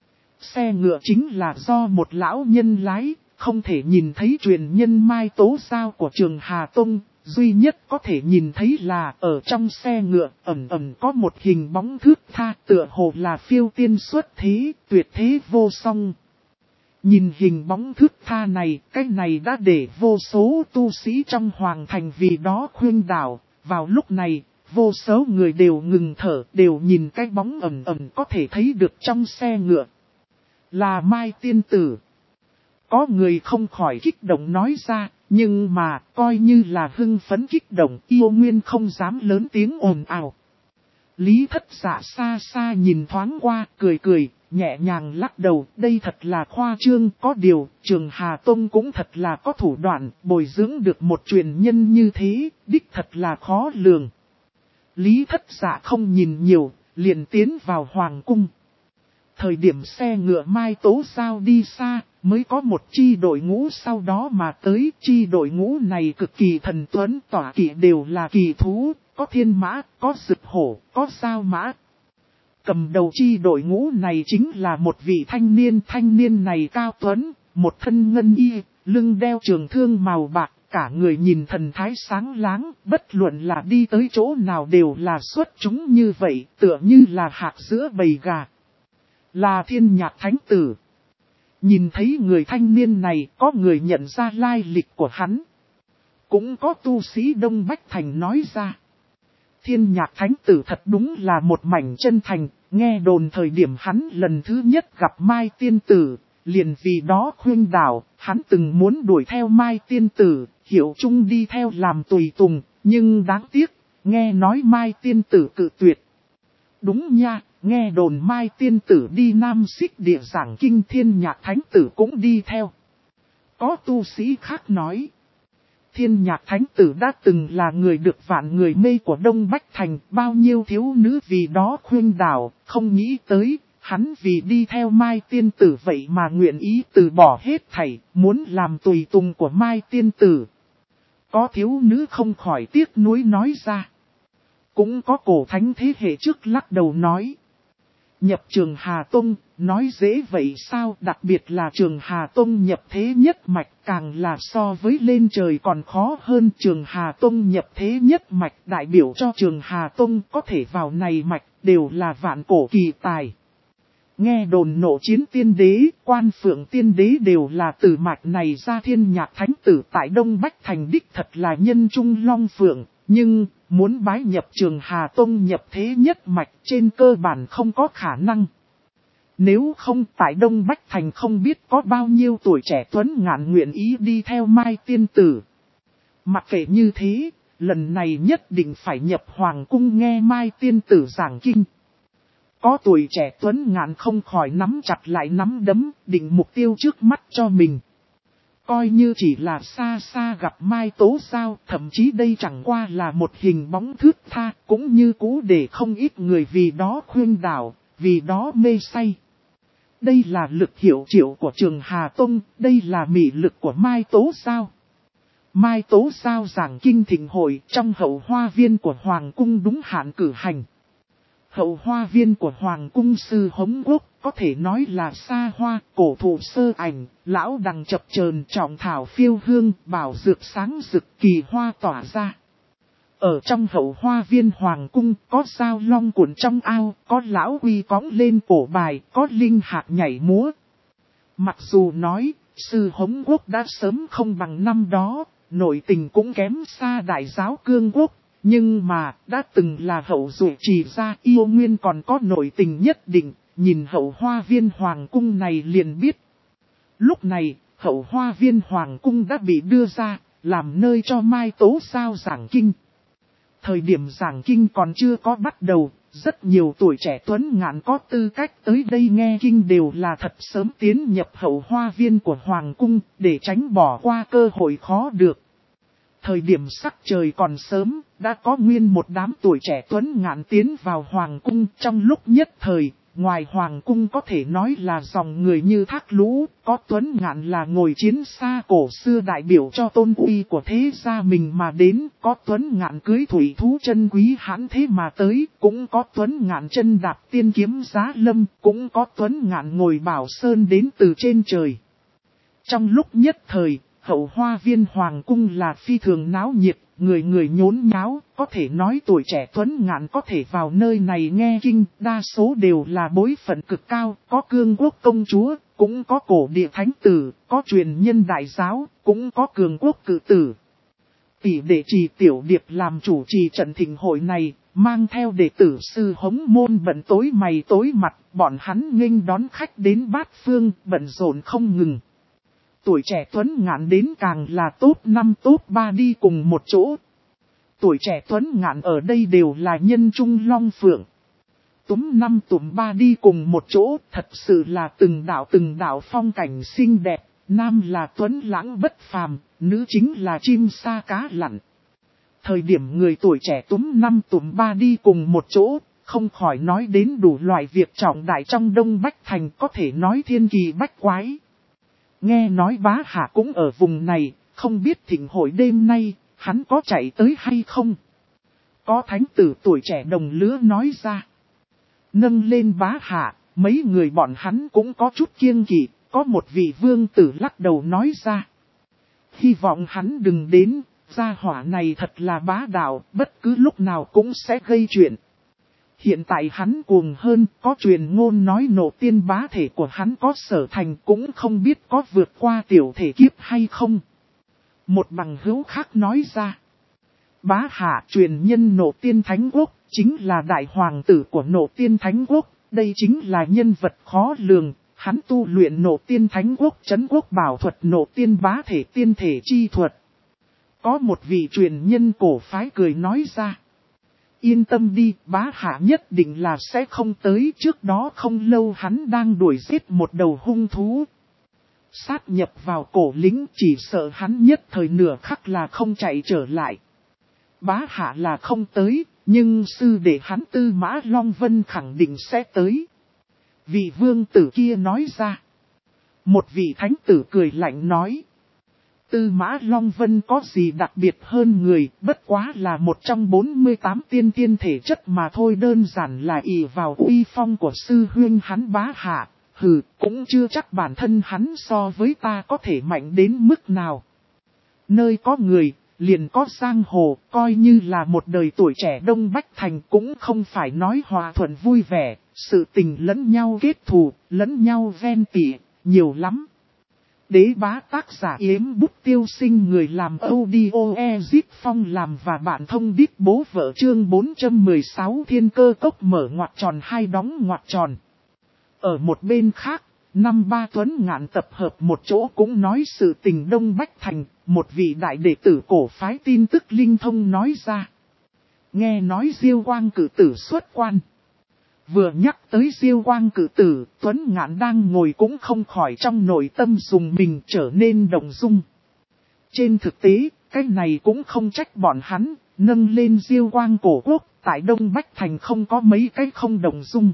A: Xe ngựa chính là do một lão nhân lái, không thể nhìn thấy truyền nhân Mai Tố Giao của Trường Hà Tông, duy nhất có thể nhìn thấy là ở trong xe ngựa ẩn ẩn có một hình bóng thước tha tựa hồ là phiêu tiên xuất thế, tuyệt thế vô song. Nhìn hình bóng thước tha này, cái này đã để vô số tu sĩ trong hoàng thành vì đó khuyên đảo, vào lúc này. Vô số người đều ngừng thở, đều nhìn cái bóng ẩn ẩn có thể thấy được trong xe ngựa. Là Mai tiên tử. Có người không khỏi kích động nói ra, nhưng mà coi như là hưng phấn kích động, yêu nguyên không dám lớn tiếng ồn ào. Lý Thất Dạ xa xa nhìn thoáng qua, cười cười, nhẹ nhàng lắc đầu, đây thật là khoa trương, có điều, Trường Hà Tông cũng thật là có thủ đoạn, bồi dưỡng được một truyền nhân như thế, đích thật là khó lường. Lý Thất Dạ không nhìn nhiều, liền tiến vào hoàng cung. Thời điểm xe ngựa Mai Tố Giao đi xa, mới có một chi đội ngũ sau đó mà tới. Chi đội ngũ này cực kỳ thần tuấn, tỏa kỵ đều là kỳ thú, có thiên mã, có rực hổ, có sao mã. Cầm đầu chi đội ngũ này chính là một vị thanh niên này cao tuấn, một thân ngân y, lưng đeo trường thương màu bạc, cả người nhìn thần thái sáng láng, bất luận là đi tới chỗ nào đều là xuất chúng như vậy, tựa như là hạc giữa bầy gà. Là Thiên Nhạc Thánh Tử. Nhìn thấy người thanh niên này, có người nhận ra lai lịch của hắn. Cũng có tu sĩ Đông Bách Thành nói ra. Thiên Nhạc Thánh Tử thật đúng là một mảnh chân thành, nghe đồn thời điểm hắn lần thứ nhất gặp Mai Tiên Tử, liền vì đó khuyên đảo, hắn từng muốn đuổi theo Mai Tiên Tử, hiểu chung đi theo làm tùy tùng, nhưng đáng tiếc, nghe nói Mai Tiên Tử cự tuyệt. Đúng nha, nghe đồn Mai Tiên Tử đi Nam Xích Địa giảng kinh, Thiên Nhạc Thánh Tử cũng đi theo. Có tu sĩ khác nói. Thiên Nhạc Thánh Tử đã từng là người được vạn người mê của Đông Bách Thành, bao nhiêu thiếu nữ vì đó khuyên đảo, không nghĩ tới, hắn vì đi theo Mai Tiên Tử vậy mà nguyện ý từ bỏ hết thảy, muốn làm tùy tùng của Mai Tiên Tử. Có thiếu nữ không khỏi tiếc nuối nói ra. Cũng có cổ thánh thế hệ trước lắc đầu nói. Nhập Trường Hà Tông, nói dễ vậy sao, đặc biệt là Trường Hà Tông nhập thế nhất mạch càng là so với lên trời còn khó hơn. Trường Hà Tông nhập thế nhất mạch đại biểu cho Trường Hà Tông có thể vào này mạch đều là vạn cổ kỳ tài. Nghe đồn nộ chiến tiên đế, Quan Phượng tiên đế đều là từ mạch này ra. Thiên Nhạc Thánh Tử tại Đông Bách Thành đích thật là nhân trung long phượng, nhưng muốn bái nhập Trường Hà Tông nhập thế nhất mạch trên cơ bản không có khả năng. Nếu không tại Đông Bách Thành không biết có bao nhiêu tuổi trẻ tuấn ngạn nguyện ý đi theo Mai Tiên Tử. Mặc kệ như thế, lần này nhất định phải nhập Hoàng Cung nghe Mai Tiên Tử giảng kinh. Có tuổi trẻ tuấn ngạn không khỏi nắm chặt lại nắm đấm, định mục tiêu trước mắt cho mình. Coi như chỉ là xa xa gặp Mai Tố Giao, thậm chí đây chẳng qua là một hình bóng thướt tha, cũng như cũ để không ít người vì đó khuyên đảo, vì đó mê say. Đây là lực hiệu triệu của Trường Hà Tông, đây là mị lực của Mai Tố Giao. Mai Tố Giao giảng kinh thịnh hội trong hậu hoa viên của Hoàng Cung đúng hạn cử hành. Hậu hoa viên của Hoàng Cung Sư Hống Quốc có thể nói là xa hoa, cổ thụ sơ ảnh, lão đằng chập chờn, trọng thảo phiêu hương, bảo dược sáng rực, kỳ hoa tỏa ra. Ở trong hậu hoa viên Hoàng Cung có sao long cuộn trong ao, có lão uy cõng lên cổ bài, có linh hạt nhảy múa. Mặc dù nói, Sư Hống Quốc đã sớm không bằng năm đó, nội tình cũng kém xa Đại Giáo Cương Quốc. Nhưng mà, đã từng là hậu duệ trì ra, yêu nguyên còn có nội tình nhất định, nhìn hậu hoa viên Hoàng Cung này liền biết. Lúc này, hậu hoa viên Hoàng Cung đã bị đưa ra, làm nơi cho Mai Tố Giao giảng kinh. Thời điểm giảng kinh còn chưa có bắt đầu, rất nhiều tuổi trẻ tuấn ngạn có tư cách tới đây nghe kinh đều là thật sớm tiến nhập hậu hoa viên của Hoàng Cung, để tránh bỏ qua cơ hội khó được. Thời điểm sắc trời còn sớm, đã có nguyên một đám tuổi trẻ tuấn ngạn tiến vào Hoàng Cung. Trong lúc nhất thời, ngoài Hoàng Cung có thể nói là dòng người như thác lũ, có tuấn ngạn là ngồi chiến xa cổ xưa đại biểu cho tôn uy của thế gia mình mà đến, có tuấn ngạn cưới thủy thú chân quý hãn thế mà tới, cũng có tuấn ngạn chân đạp tiên kiếm giá lâm, cũng có tuấn ngạn ngồi bảo sơn đến từ trên trời. Trong lúc nhất thời, hậu hoa viên Hoàng Cung là phi thường náo nhiệt, người người nhốn nháo, có thể nói tuổi trẻ tuấn ngạn có thể vào nơi này nghe kinh, đa số đều là bối phận cực cao, có cương quốc công chúa, cũng có cổ địa thánh tử, có truyền nhân đại giáo, cũng có cường quốc cử tử. Tỷ đệ trì tiểu điệp làm chủ trì trận thịnh hội này, mang theo đệ tử Sư Hống Môn bận tối mày tối mặt, bọn hắn nghênh đón khách đến bát phương, bận rộn không ngừng. Tuổi trẻ tuấn ngạn đến càng là top 5 top 3 đi cùng một chỗ. Tuổi trẻ tuấn ngạn ở đây đều là nhân trung long phượng. Túm 5 túm 3 đi cùng một chỗ, thật sự là từng đạo phong cảnh xinh đẹp, nam là tuấn lãng bất phàm, nữ chính là chim sa cá lặn. Thời điểm người tuổi trẻ túm 5 túm 3 đi cùng một chỗ, không khỏi nói đến đủ loại việc trọng đại trong Đông Bách Thành, có thể nói thiên kỳ bách quái. Nghe nói Bá Hạ cũng ở vùng này, không biết thịnh hội đêm nay, hắn có chạy tới hay không? Có thánh tử tuổi trẻ đồng lứa nói ra. Nâng lên Bá Hạ, mấy người bọn hắn cũng có chút kiêng kỵ, có một vị vương tử lắc đầu nói ra. Hy vọng hắn đừng đến, gia hỏa này thật là bá đạo, bất cứ lúc nào cũng sẽ gây chuyện. Hiện tại hắn cuồng hơn, có truyền ngôn nói nộ tiên bá thể của hắn có sở thành, cũng không biết có vượt qua tiểu thể kiếp hay không. Một bằng hữu khác nói ra. Bá Hạ truyền nhân nộ tiên thánh quốc, chính là đại hoàng tử của nộ tiên thánh quốc, đây chính là nhân vật khó lường. Hắn tu luyện nộ tiên thánh quốc trấn quốc bảo thuật nộ tiên bá thể tiên thể chi thuật. Có một vị truyền nhân cổ phái cười nói ra. Yên tâm đi, Bá Hạ nhất định là sẽ không tới, trước đó không lâu hắn đang đuổi giết một đầu hung thú. Sát nhập vào cổ lính, chỉ sợ hắn nhất thời nửa khắc là không chạy trở lại. Bá Hạ là không tới, nhưng sư đệ hắn Tư Mã Long Vân khẳng định sẽ tới. Vị vương tử kia nói ra. Một vị thánh tử cười lạnh nói. Tư Mã Long Vân có gì đặc biệt hơn người, bất quá là một trong 48 tiên tiên thể chất mà thôi, đơn giản là ỷ vào uy phong của sư huynh hắn Bá Hạ. Hừ, cũng chưa chắc bản thân hắn so với ta có thể mạnh đến mức nào. Nơi có người, liền có giang hồ, coi như là một đời tuổi trẻ Đông Bách Thành cũng không phải nói hòa thuận vui vẻ, sự tình lẫn nhau kết thù, lẫn nhau ven tỉ, nhiều lắm. Đế bá tác giả Yếm Bút Tiêu Sinh, người làm audio Ezip Phong làm và bạn thông điệp bố vợ, chương 416 thiên cơ cốc mở ngoặc tròn hai đóng ngoặc tròn. Ở một bên khác, năm ba Tuấn Ngạn tập hợp một chỗ cũng nói sự tình Đông Bách Thành, một vị đại đệ tử cổ phái tin tức linh thông nói ra. Nghe nói Diêu Quang cử tử xuất quan. Vừa nhắc tới Diêu Quang cử tử, Tuấn Ngạn đang ngồi cũng không khỏi trong nội tâm dùng mình trở nên động dung. Trên thực tế, cái này cũng không trách bọn hắn, nâng lên Diêu Quang cổ quốc, tại Đông Bách Thành không có mấy cái không động dung.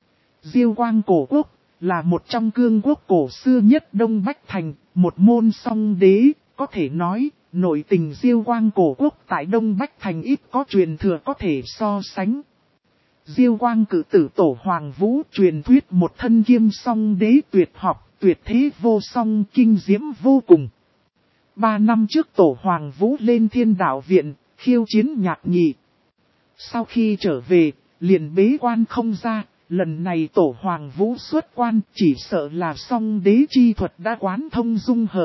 A: Diêu Quang cổ quốc là một trong cương quốc cổ xưa nhất Đông Bách Thành, một môn song đế, có thể nói, nội tình Diêu Quang cổ quốc tại Đông Bách Thành ít có truyền thừa có thể so sánh. Diêu Quang cử tử tổ Hoàng Vũ truyền thuyết một thân kiêm song đế tuyệt học, tuyệt thế vô song, kinh diễm vô cùng. 3 năm trước tổ Hoàng Vũ lên Thiên Đạo Viện, khiêu chiến Nhạc Nhị. Sau khi trở về, liền bế quan không ra, lần này tổ Hoàng Vũ xuất quan, chỉ sợ là song đế chi thuật đã quán thông dung hợp.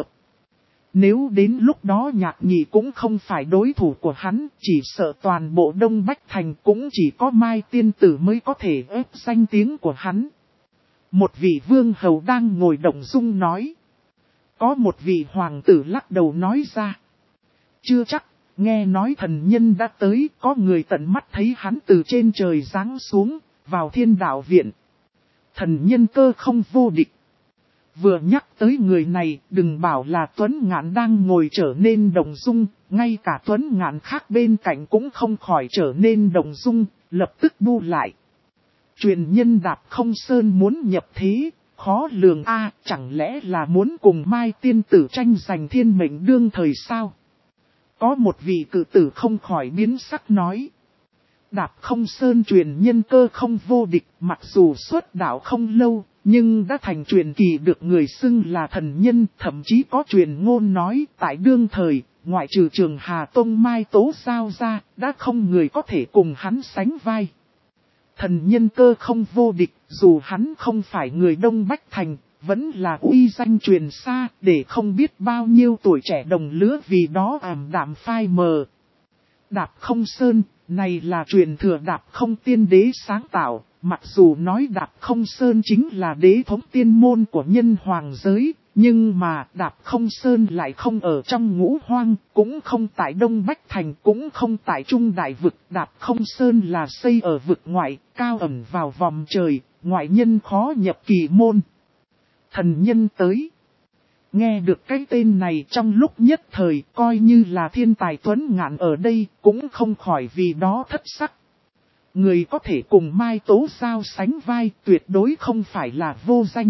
A: Nếu đến lúc đó Nhạc Nhị cũng không phải đối thủ của hắn, chỉ sợ toàn bộ Đông Bách Thành cũng chỉ có Mai Tiên Tử mới có thể ép danh tiếng của hắn. Một vị vương hầu đang ngồi động dung nói. Có một vị hoàng tử lắc đầu nói ra. Chưa chắc, nghe nói thần nhân đã tới, có người tận mắt thấy hắn từ trên trời giáng xuống, vào Thiên Đạo Viện. Thần nhân cơ không vô địch. Vừa nhắc tới người này, đừng bảo là Tuấn Ngạn đang ngồi trở nên động dung, ngay cả Tuấn Ngạn khác bên cạnh cũng không khỏi trở nên động dung, lập tức bu lại. Truyền nhân Đạp Không Sơn muốn nhập thế, khó lường a, chẳng lẽ là muốn cùng Mai Tiên Tử tranh giành thiên mệnh đương thời sao? Có một vị cử tử không khỏi biến sắc nói. Đạp Không Sơn truyền nhân cơ không vô địch, mặc dù xuất đạo không lâu, nhưng đã thành truyền kỳ được người xưng là thần nhân, thậm chí có truyền ngôn nói tại đương thời, ngoại trừ Trường Hà Tông Mai Tố Giao ra, đã không người có thể cùng hắn sánh vai. Thần nhân cơ không vô địch, dù hắn không phải người Đông Bách Thành, vẫn là uy danh truyền xa, để không biết bao nhiêu tuổi trẻ đồng lứa vì đó ảm đạm phai mờ. Đạp Không Sơn, này là truyền thừa Đạp Không Tiên Đế sáng tạo, mặc dù nói Đạp Không Sơn chính là đế thống tiên môn của nhân hoàng giới, nhưng mà Đạp Không Sơn lại không ở trong Ngũ Hoang, cũng không tại Đông Bách Thành, cũng không tại Trung Đại Vực. Đạp Không Sơn là xây ở vực ngoại, cao ẩn vào vòng trời, ngoại nhân khó nhập kỳ môn. Thần nhân tới. Nghe được cái tên này trong lúc nhất thời, coi như là thiên tài Tuấn Ngạn ở đây, cũng không khỏi vì đó thất sắc. Người có thể cùng Mai Tố Giao sánh vai tuyệt đối không phải là vô danh.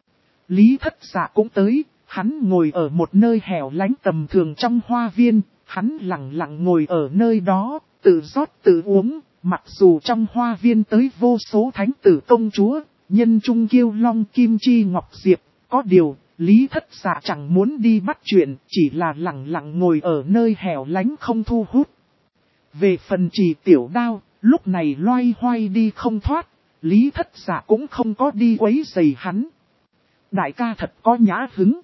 A: Lý Thất Dạ cũng tới, hắn ngồi ở một nơi hẻo lánh tầm thường trong hoa viên, hắn lặng lặng ngồi ở nơi đó, tự rót tự uống, mặc dù trong hoa viên tới vô số thánh tử công chúa, nhân trung kiêu long kim chi ngọc diệp, có điều, Lý Thất Dạ chẳng muốn đi bắt chuyện, chỉ là lặng lặng ngồi ở nơi hẻo lánh không thu hút. Về phần Trì Tiểu Đao, lúc này loay hoay đi không thoát, Lý Thất Dạ cũng không có đi quấy rầy hắn. Đại ca thật có nhã hứng.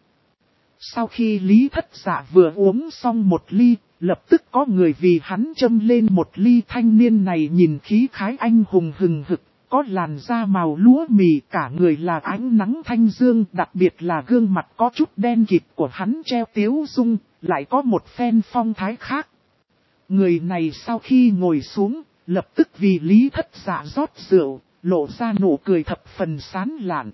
A: Sau khi Lý Thất Dạ vừa uống xong một ly, lập tức có người vì hắn châm lên một ly. Thanh niên này nhìn khí khái anh hùng hừng hực, có làn da màu lúa mì, cả người là ánh nắng thanh dương, đặc biệt là gương mặt có chút đen kịt của hắn treo tiếu dung, lại có một phen phong thái khác. Người này sau khi ngồi xuống, lập tức vì Lý Thất Dạ rót rượu, lộ ra nụ cười thập phần sán lạn.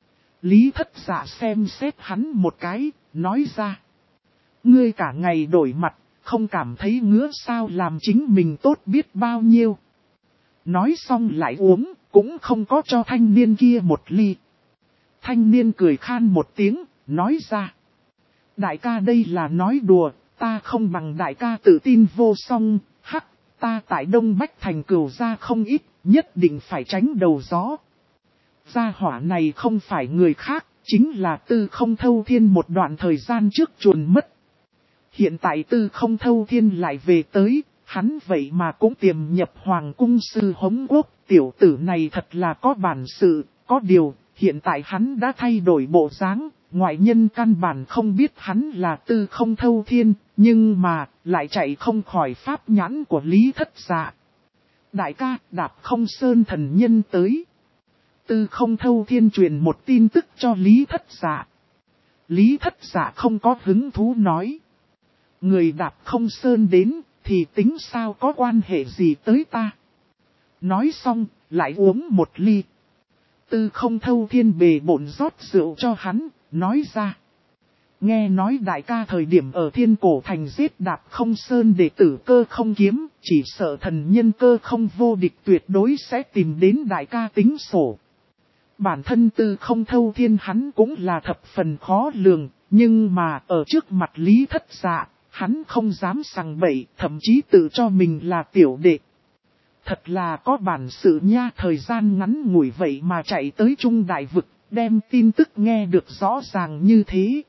A: Lý Thất Dạ xem xét hắn một cái, nói ra. Ngươi cả ngày đổi mặt, không cảm thấy ngứa sao, làm chính mình tốt biết bao nhiêu. Nói xong lại uống, cũng không có cho thanh niên kia một ly. Thanh niên cười khan một tiếng, nói ra. Đại ca đây là nói đùa, ta không bằng đại ca tự tin vô song, hắc, ta tại Đông Bách Thành Cửu gia không ít, nhất định phải tránh đầu gió. Gia hỏa này không phải người khác, chính là Tư Không Thâu Thiên một đoạn thời gian trước chuồn mất. Hiện tại Tư Không Thâu Thiên lại về tới, hắn vậy mà cũng tiềm nhập Hoàng cung sư Hống Quốc, tiểu tử này thật là có bản sự, có điều, hiện tại hắn đã thay đổi bộ dáng, ngoại nhân căn bản không biết hắn là Tư Không Thâu Thiên, nhưng mà, lại chạy không khỏi pháp nhãn của Lý Thất Dạ. Đại ca, Đạp Không Sơn thần nhân tới. Tư Không Thâu Thiên truyền một tin tức cho Lý Thất Dạ. Lý Thất Dạ không có hứng thú nói. Người Đạp Không Sơn đến, thì tính sao có quan hệ gì tới ta. Nói xong, lại uống một ly. Tư Không Thâu Thiên bề bộn rót rượu cho hắn, nói ra. Nghe nói đại ca thời điểm ở Thiên Cổ Thành giết Đạp Không Sơn đệ tử Cơ Không Kiếm, chỉ sợ thần nhân Cơ Không vô địch tuyệt đối sẽ tìm đến đại ca tính sổ. Bản thân Tư Không Thâu Thiên hắn cũng là thập phần khó lường, nhưng mà ở trước mặt Lý Thất Dạ, hắn không dám sằng bậy, thậm chí tự cho mình là tiểu đệ. Thật là có bản sự nha, thời gian ngắn ngủi vậy mà chạy tới Trung Đại Vực, đem tin tức nghe được rõ ràng như thế.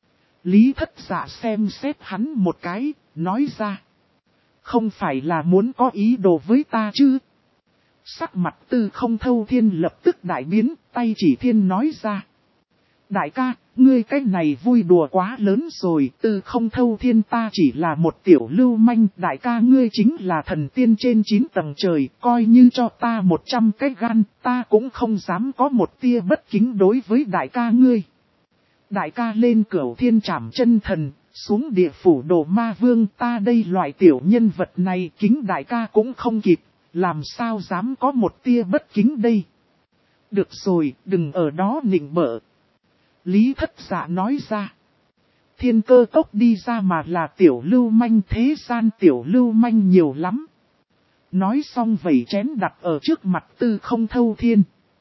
A: Lý Thất Dạ xem xét hắn một cái, nói ra. Không phải là muốn có ý đồ với ta chứ? Sắc mặt Tư Không Thâu Thiên lập tức đại biến, tay chỉ thiên nói ra. Đại ca, ngươi cái này vui đùa quá lớn rồi, Tư Không Thâu Thiên ta chỉ là một tiểu lưu manh, đại ca ngươi chính là thần tiên trên 9 tầng trời, coi như cho ta 100 cái gan, ta cũng không dám có một tia bất kính đối với đại ca ngươi. Đại ca lên Cửu Thiên Trảm Chân Thần, xuống địa phủ Đồ Ma Vương, ta đây loại tiểu nhân vật này kính đại ca cũng không kịp, làm sao dám có một tia bất kính đây. Được rồi, đừng ở đó nịnh bợ. Lý Thất Dạ nói ra. Thiên Cơ Cốc đi ra mà là tiểu lưu manh, thế gian tiểu lưu manh nhiều lắm. Nói xong vẩy chén đặt ở trước mặt Tư Không Thâu Thiên.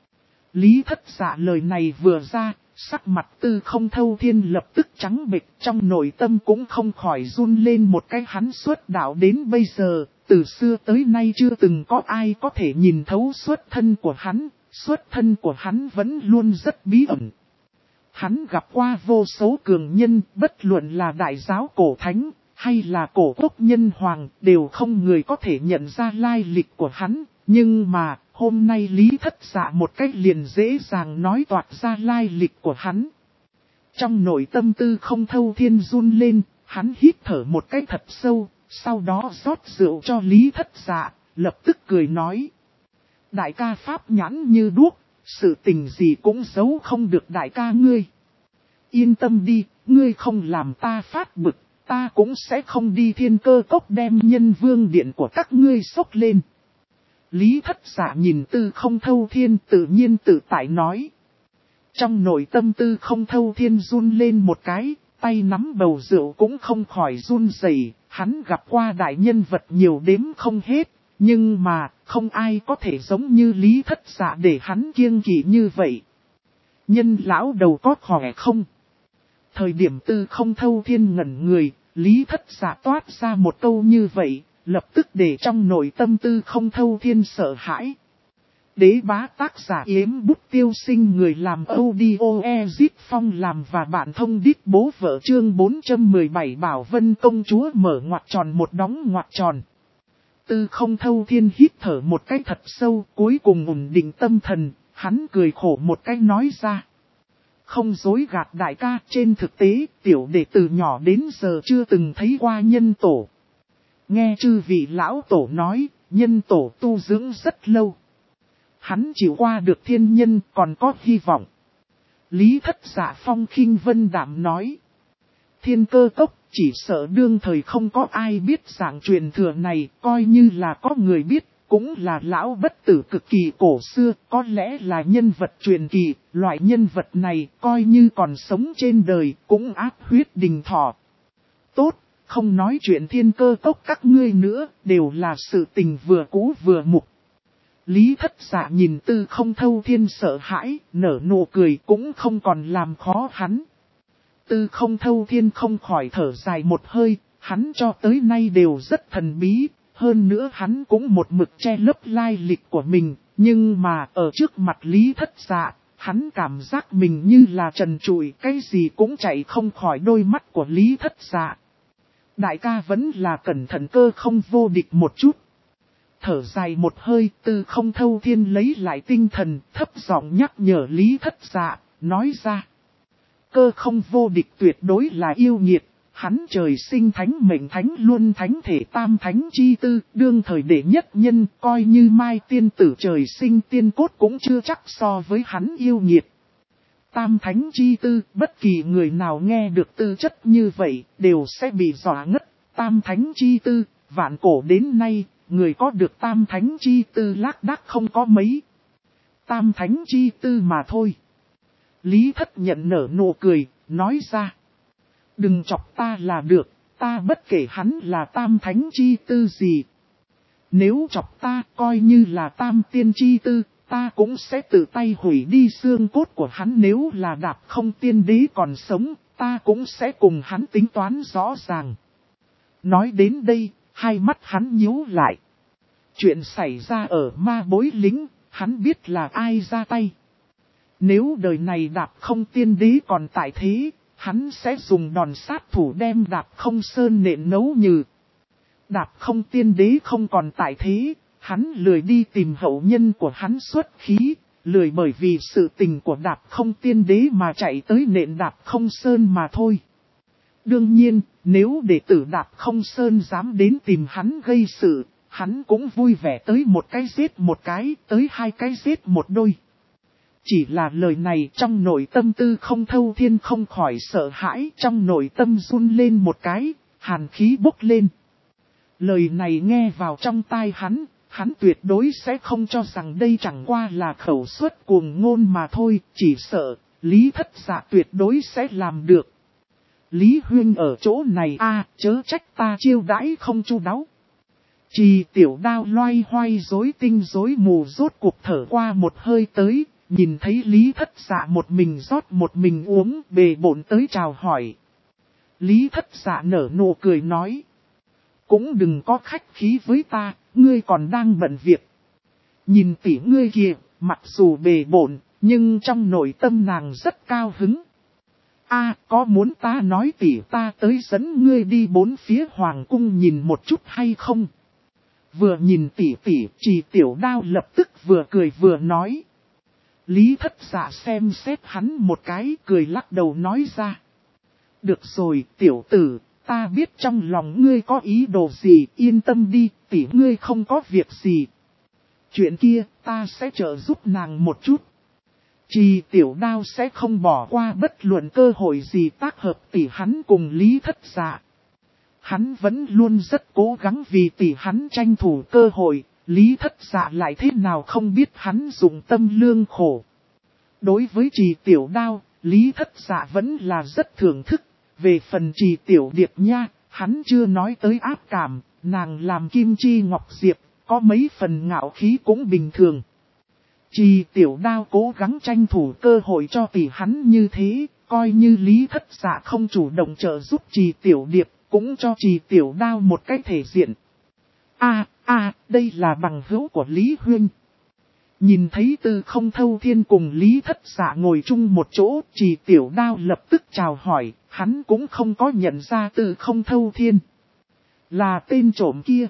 A: Lý Thất Dạ lời này vừa ra, sắc mặt Tư Không Thâu Thiên lập tức trắng bệch, trong nội tâm cũng không khỏi run lên một cái. Hắn xuất đạo đến bây giờ, từ xưa tới nay chưa từng có ai có thể nhìn thấu xuất thân của hắn, xuất thân của hắn vẫn luôn rất bí ẩn. Hắn gặp qua vô số cường nhân, bất luận là đại giáo cổ thánh, hay là cổ quốc nhân hoàng, đều không người có thể nhận ra lai lịch của hắn. Nhưng mà, hôm nay Lý Thất Dạ một cách liền dễ dàng nói toạc ra lai lịch của hắn. Trong nội tâm Tư Không Thâu Thiên run lên, hắn hít thở một cách thật sâu, sau đó rót rượu cho Lý Thất Dạ, lập tức cười nói. Đại ca pháp nhãn như đuốc, sự tình gì cũng giấu không được đại ca ngươi. Yên tâm đi, ngươi không làm ta phát bực, ta cũng sẽ không đi Thiên Cơ Cốc đem Nhân Vương điện của các ngươi xốc lên. Lý Thất Dạ nhìn Tư Không Thâu Thiên tự nhiên tự tại nói. Trong nội tâm Tư Không Thâu Thiên run lên một cái, tay nắm bầu rượu cũng không khỏi run rẩy. Hắn gặp qua đại nhân vật nhiều đếm không hết, Nhưng mà, không ai có thể giống như Lý Thất Dạ để hắn kiêng kỵ như vậy. Nhân lão đầu có khỏe không? Thời điểm Tư Không Thâu Thiên ngẩn người, Lý Thất Dạ toát ra một câu như vậy, lập tức để trong nội tâm Tư Không Thâu Thiên sợ hãi. Đế bá tác giả Yếm Bút Tiêu Sinh, người làm audio Ezit Phong làm và bạn thông đít bố vợ, chương 417 Bảo Vân công chúa mở ngoặc tròn một đóng ngoặc tròn. Tư Không Thâu Thiên hít thở một cái thật sâu, cuối cùng ổn định tâm thần, hắn cười khổ một cái nói ra. Không dối gạt đại ca, trên thực tế, tiểu đệ từ nhỏ đến giờ chưa từng thấy qua nhân tổ. Nghe chư vị lão tổ nói, nhân tổ tu dưỡng rất lâu. Hắn chịu qua được thiên nhân, còn có hy vọng. Lý Thất Dạ phong khinh vân đạm nói. Thiên Cơ Cốc, chỉ sợ đương thời không có ai biết dạng truyền thừa này, coi như là có người biết, cũng là lão bất tử cực kỳ cổ xưa, có lẽ là nhân vật truyền kỳ, loại nhân vật này coi như còn sống trên đời, cũng áp huyết đình thọ. Tốt, không nói chuyện Thiên Cơ Cốc các ngươi nữa, đều là sự tình vừa cũ vừa mục. Lý Thất Dạ nhìn Tư Không Thâu Thiên sợ hãi, nở nụ cười cũng không còn làm khó hắn. Tư Không Thâu Thiên không khỏi thở dài một hơi, hắn cho tới nay đều rất thần bí, hơn nữa hắn cũng một mực che lấp lai lịch của mình, nhưng mà ở trước mặt Lý Thất Dạ, hắn cảm giác mình như là trần trụi, cái gì cũng chạy không khỏi đôi mắt của Lý Thất Dạ. Đại ca vẫn là cẩn thận, cơ không vô địch một chút. Thở dài một hơi, Tư Không Thâu Thiên lấy lại tinh thần, thấp giọng nhắc nhở Lý Thất Dạ, nói ra. Cơ không vô địch tuyệt đối là yêu nghiệt, hắn trời sinh thánh mệnh thánh luôn thánh thể tam thánh chi tư, đương thời đệ nhất nhân, coi như Mai tiên tử trời sinh tiên cốt cũng chưa chắc so với hắn yêu nghiệt. Tam thánh chi tư, bất kỳ người nào nghe được tư chất như vậy, đều sẽ bị dọa ngất. Tam thánh chi tư, vạn cổ đến nay, người có được tam thánh chi tư lác đác không có mấy. Tam thánh chi tư mà thôi. Lý Thất Nhận nở nụ cười, nói ra. Đừng chọc ta là được, ta bất kể hắn là tam thánh chi tư gì. Nếu chọc ta coi như là tam tiên chi tư, ta cũng sẽ tự tay hủy đi xương cốt của hắn. Nếu là Đạp Không tiên đế còn sống, ta cũng sẽ cùng hắn tính toán rõ ràng. Nói đến đây, hai mắt hắn nhíu lại. Chuyện xảy ra ở Ma Bối Lính, hắn biết là ai ra tay. Nếu đời này Đạp Không tiên đế còn tại thế, hắn sẽ dùng đòn sát thủ đem Đạp Không sơn nện nấu nhừ. Đạp Không tiên đế không còn tại thế, hắn lười đi tìm hậu nhân của hắn xuất khí, lười bởi vì sự tình của Đạp Không tiên đế mà chạy tới nện Đạp Không sơn mà thôi. Đương nhiên, nếu đệ tử Đạp Không sơn dám đến tìm hắn gây sự, hắn cũng vui vẻ tới một cái giết một cái, tới hai cái giết một đôi. Chỉ là lời này trong nội tâm Tư Không Thâu Thiên không khỏi sợ hãi, trong nội tâm run lên một cái, hàn khí bốc lên. Lời này nghe vào trong tai hắn tuyệt đối sẽ không cho rằng đây chẳng qua là khẩu suất cuồng ngôn mà thôi, chỉ sợ, Lý Thất Dạ tuyệt đối sẽ làm được. Lý Huynh ở chỗ này chớ trách ta chiêu đãi không chu đáo. Trì Tiểu Đao loay hoay rối tinh rối mù rốt cuộc thở qua một hơi tới, nhìn thấy Lý Thất Dạ một mình rót một mình uống, bề bộn tới chào hỏi. Lý Thất Dạ nở nụ cười nói. Cũng đừng có khách khí với ta, ngươi còn đang bận việc. Nhìn tỷ ngươi kìa, mặc dù bề bộn, nhưng trong nội tâm nàng rất cao hứng. Có muốn ta nói tỷ ta tới dẫn ngươi đi bốn phía hoàng cung nhìn một chút hay không? Vừa nhìn tỷ, Trì Tiểu Đao lập tức vừa cười vừa nói. Lý Thất Dạ xem xét hắn một cái, cười lắc đầu nói ra. Được rồi, tiểu tử, ta biết trong lòng ngươi có ý đồ gì, yên tâm đi, tỷ ngươi không có việc gì. Chuyện kia, ta sẽ trợ giúp nàng một chút. Trì Tiểu Đao sẽ không bỏ qua bất luận cơ hội gì tác hợp tỷ hắn cùng Lý Thất Dạ. Hắn vẫn luôn rất cố gắng vì tỷ hắn tranh thủ cơ hội, Lý Thất Dạ lại thế nào không biết hắn dùng tâm lương khổ. Đối với Trì Tiểu Đao, Lý Thất Dạ vẫn là rất thưởng thức. Về phần Trì Tiểu Điệp nha, hắn chưa nói tới áp cảm, nàng làm kim chi ngọc diệp, có mấy phần ngạo khí cũng bình thường. Trì Tiểu Đao cố gắng tranh thủ cơ hội cho tỷ hắn như thế, coi như Lý Thất Dạ không chủ động trợ giúp Trì Tiểu Điệp, cũng cho Trì Tiểu Đao một cái thể diện. Đây là bằng hữu của Lý Huynh. Nhìn thấy Tư Không Thâu Thiên cùng Lý Thất Dạ ngồi chung một chỗ, Trì Tiểu Đao lập tức chào hỏi, hắn cũng không có nhận ra Tư Không Thâu Thiên là tên trộm kia.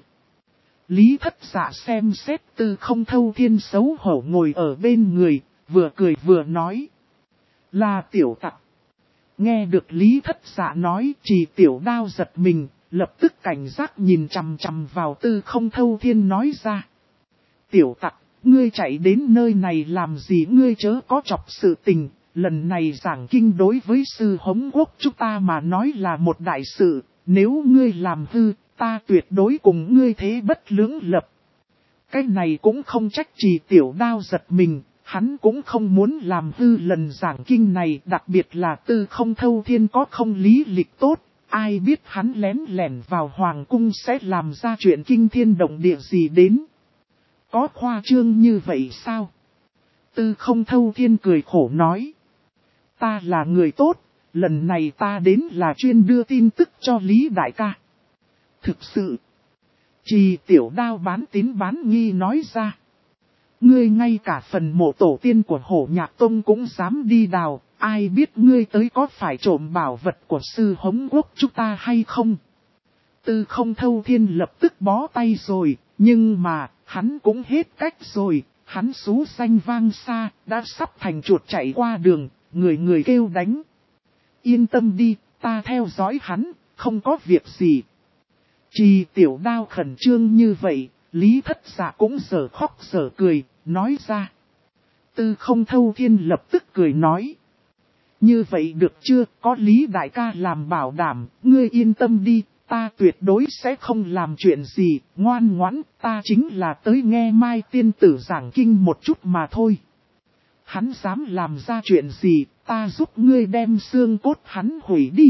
A: Lý Thất Dạ xem xét Tư Không Thâu Thiên xấu hổ ngồi ở bên người, vừa cười vừa nói. Là tiểu tặc. Nghe được Lý Thất Dạ nói, Trì Tiểu Đao giật mình, lập tức cảnh giác nhìn chằm chằm vào Tư Không Thâu Thiên nói ra. Tiểu tặc, ngươi chạy đến nơi này làm gì, ngươi chớ có chọc sự tình, lần này giảng kinh đối với sư Hống Quốc chúng ta mà nói là một đại sự, nếu ngươi làm hư, ta tuyệt đối cùng ngươi thế bất lưỡng lập. Cái này cũng không trách Trì Tiểu Đao giật mình, hắn cũng không muốn làm hư lần giảng kinh này, đặc biệt là Tư Không Thâu Thiên có không lý lịch tốt, ai biết hắn lén lẻn vào hoàng cung sẽ làm ra chuyện kinh thiên động địa gì đến. Có khoa trương như vậy sao? Tư Không Thâu Thiên cười khổ nói. Ta là người tốt, lần này ta đến là chuyên đưa tin tức cho Lý đại ca. Thực sự, Trì Tiểu Đao bán tín bán nghi nói ra. Ngươi ngay cả phần mộ tổ tiên của Hổ Nhạc Tông cũng dám đi đào, ai biết ngươi tới có phải trộm bảo vật của sư Hống Quốc chúng ta hay không? Tư Không Thâu Thiên lập tức bó tay rồi, nhưng mà, hắn cũng hết cách rồi, hắn xú danh vang xa, đã sắp thành chuột chạy qua đường, người người kêu đánh. Yên tâm đi, ta theo dõi hắn, không có việc gì. Trì Tiểu Đao khẩn trương như vậy, Lý Thất Dạ cũng giờ khóc giờ cười, nói ra. Tư Không Thâu Thiên lập tức cười nói. Như vậy được chưa, có Lý đại ca làm bảo đảm, ngươi yên tâm đi, ta tuyệt đối sẽ không làm chuyện gì, ngoan ngoãn, ta chính là tới nghe Mai tiên tử giảng kinh một chút mà thôi. Hắn dám làm ra chuyện gì, ta giúp ngươi đem xương cốt hắn hủy đi.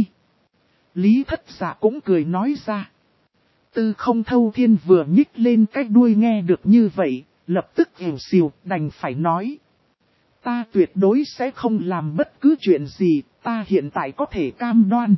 A: Lý Thất Dạ cũng cười nói ra. Tư Không Thâu Thiên vừa nhích lên cái đuôi nghe được như vậy, lập tức ỉu xìu đành phải nói. Ta tuyệt đối sẽ không làm bất cứ chuyện gì, ta hiện tại có thể cam đoan.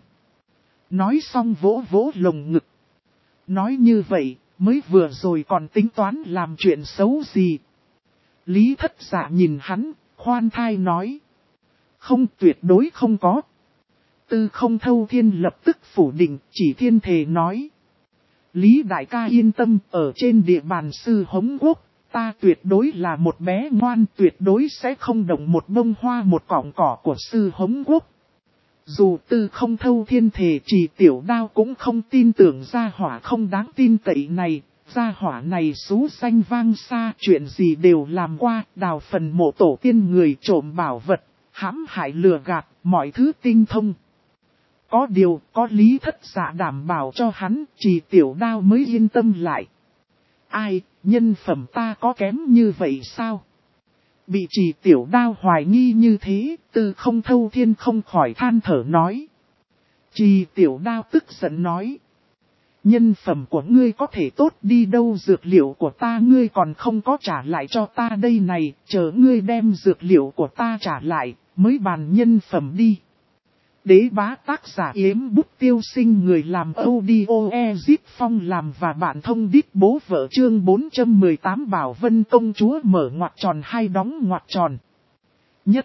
A: Nói xong vỗ vỗ lồng ngực. Nói như vậy, mới vừa rồi còn tính toán làm chuyện xấu gì. Lý Thất Dạ nhìn hắn, khoan thai nói. Không, tuyệt đối không có. Tư Không Thâu Thiên lập tức phủ định, chỉ thiên thề nói. Lý đại ca yên tâm, ở trên địa bàn sư Hống Quốc, ta tuyệt đối là một bé ngoan, tuyệt đối sẽ không động một bông hoa một cọng cỏ của sư Hống Quốc. Dù Tư Không Thâu Thiên thề, Trì Tiểu Đao cũng không tin tưởng gia hỏa không đáng tin cậy này. Gia hỏa này xú danh vang xa, chuyện gì đều làm qua, đào phần mộ tổ tiên người, trộm bảo vật, hãm hại lừa gạt, mọi thứ tinh thông. Có điều, có Lý Thất Dạ đảm bảo cho hắn, Trì Tiểu Đao mới yên tâm lại. Ai, nhân phẩm ta có kém như vậy sao? Bị Trì Tiểu Đao hoài nghi như thế, Tư Không Thâu Thiên không khỏi than thở nói. Trì Tiểu Đao tức giận nói. Nhân phẩm của ngươi có thể tốt đi đâu, dược liệu của ta ngươi còn không có trả lại cho ta đây này, chờ ngươi đem dược liệu của ta trả lại, mới bàn nhân phẩm đi. Đế bá tác giả Yếm Bút Tiêu Sinh, người làm audio Ezip Phong làm và bạn thông đít bố vợ, chương 418 Bảo Vân công chúa mở ngoặc tròn hay đóng ngoặc tròn. Nhất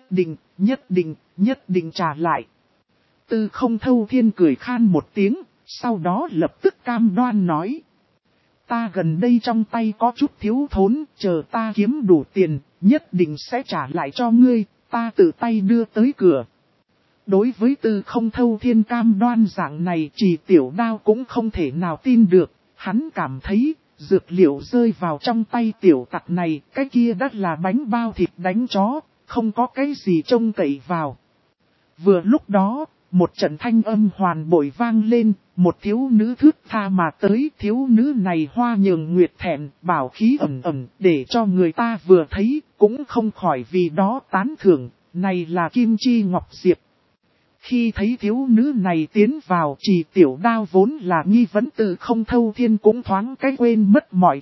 A: định trả lại. Tư Không Thâu Thiên cười khan một tiếng, sau đó lập tức cam đoan nói. Ta gần đây trong tay có chút thiếu thốn, chờ ta kiếm đủ tiền, nhất định sẽ trả lại cho ngươi, ta tự tay đưa tới cửa. Đối với Tư Không Thâu Thiên cam đoan dạng này, Trì Tiểu Đao cũng không thể nào tin được, hắn cảm thấy, dược liệu rơi vào trong tay tiểu tặc này, cái kia đắt là bánh bao thịt đánh chó, không có cái gì trông cậy vào. Vừa lúc đó, một trận thanh âm hoàn bội vang lên, một thiếu nữ thướt tha mà tới, thiếu nữ này hoa nhường nguyệt thẹn, bảo khí ẩm ẩm, để cho người ta vừa thấy, cũng không khỏi vì đó tán thưởng, này là Kim Chi Ngọc Diệp. Khi thấy thiếu nữ này tiến vào, Trì Tiểu Đao vốn là nghi vấn Tư Không Thâu Thiên cũng thoáng cái quên mất mọi chuyện,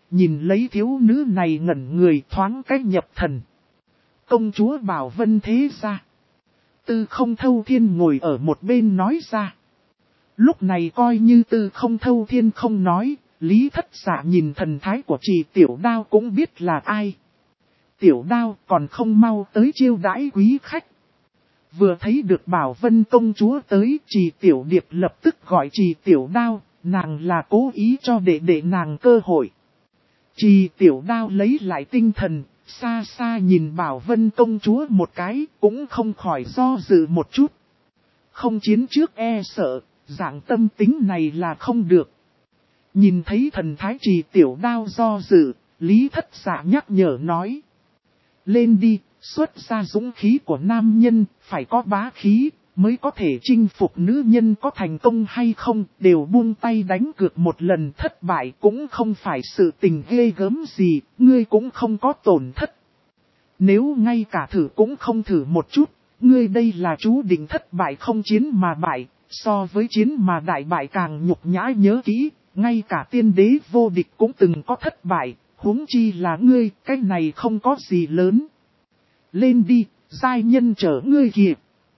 A: nhìn lấy thiếu nữ này ngẩn người thoáng cách nhập thần. Công chúa Bảo Vân thế ra. Tư Không Thâu Thiên ngồi ở một bên nói ra. Lúc này coi như Tư Không Thâu Thiên không nói, Lý Thất Dạ nhìn thần thái của Trì Tiểu Đao cũng biết là ai. Tiểu Đao còn không mau tới chiêu đãi quý khách. Vừa thấy được Bảo Vân công chúa tới, Trì Tiểu Điệp lập tức gọi Trì Tiểu Đao, nàng là cố ý cho để nàng cơ hội. Trì Tiểu Đao lấy lại tinh thần, xa xa nhìn Bảo Vân công chúa một cái, cũng không khỏi do dự một chút. Không chiến trước e sợ, dạng tâm tính này là không được. Nhìn thấy thần thái Trì Tiểu Đao do dự, Lý Thất Dạ nhắc nhở nói. Lên đi, xuất ra dũng khí của nam nhân, phải có bá khí, mới có thể chinh phục nữ nhân, có thành công hay không, đều buông tay đánh cược một lần, thất bại cũng không phải sự tình ghê gớm gì, ngươi cũng không có tổn thất. Nếu ngay cả thử cũng không thử một chút, ngươi đây là chú định thất bại, không chiến mà bại, so với chiến mà đại bại càng nhục nhã. Nhớ kỹ, ngay cả tiên đế vô địch cũng từng có thất bại, huống chi là ngươi, cái này không có gì lớn. Lên đi, giai nhân chở ngươi kìa.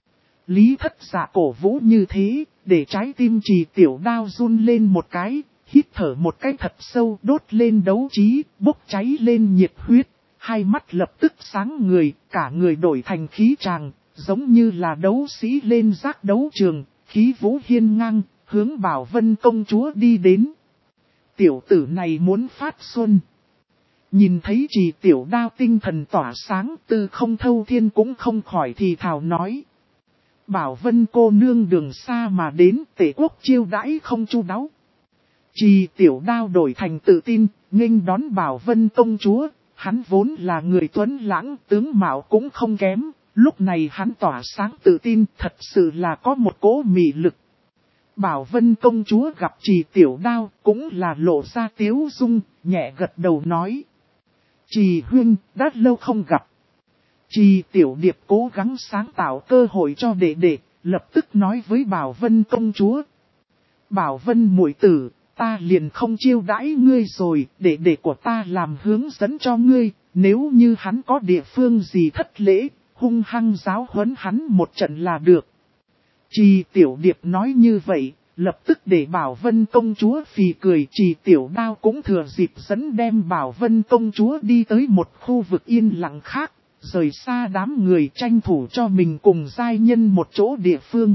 A: Lý Thất Dạ cổ vũ như thế, để trái tim Trì Tiểu Đao run lên một cái, hít thở một cái thật sâu, đốt lên đấu trí, bốc cháy lên nhiệt huyết, hai mắt lập tức sáng người, cả người đổi thành khí tràng, giống như là đấu sĩ lên giác đấu trường, khí vũ hiên ngang, hướng Bảo Vân công chúa đi đến. Tiểu tử này muốn phát xuân. Nhìn thấy Trì Tiểu Đao tinh thần tỏa sáng, Tư Không Thâu Thiên cũng không khỏi thì thào nói. Bảo Vân cô nương đường xa mà đến, Tể quốc chiêu đãi không chu đáo. Trì Tiểu Đao đổi thành tự tin, nghênh đón Bảo Vân công chúa, hắn vốn là người tuấn lãng, tướng mạo cũng không kém, lúc này hắn tỏa sáng tự tin, thật sự là có một cỗ mị lực. Bảo Vân công chúa gặp Trì Tiểu Đao, cũng là lộ ra tiếu dung, nhẹ gật đầu nói. Trì huynh, đã lâu không gặp. Trì Tiểu Điệp cố gắng sáng tạo cơ hội cho đệ, lập tức nói với Bảo Vân công chúa. Bảo Vân muội tử, ta liền không chiêu đãi ngươi rồi, đệ của ta làm hướng dẫn cho ngươi, nếu như hắn có địa phương gì thất lễ, hung hăng giáo huấn hắn một trận là được. Trì Tiểu Điệp nói như vậy, lập tức để Bảo Vân công chúa phì cười. Trì Tiểu Đao cũng thừa dịp dẫn đem Bảo Vân công chúa đi tới một khu vực yên lặng khác, rời xa đám người, tranh thủ cho mình cùng giai nhân một chỗ địa phương.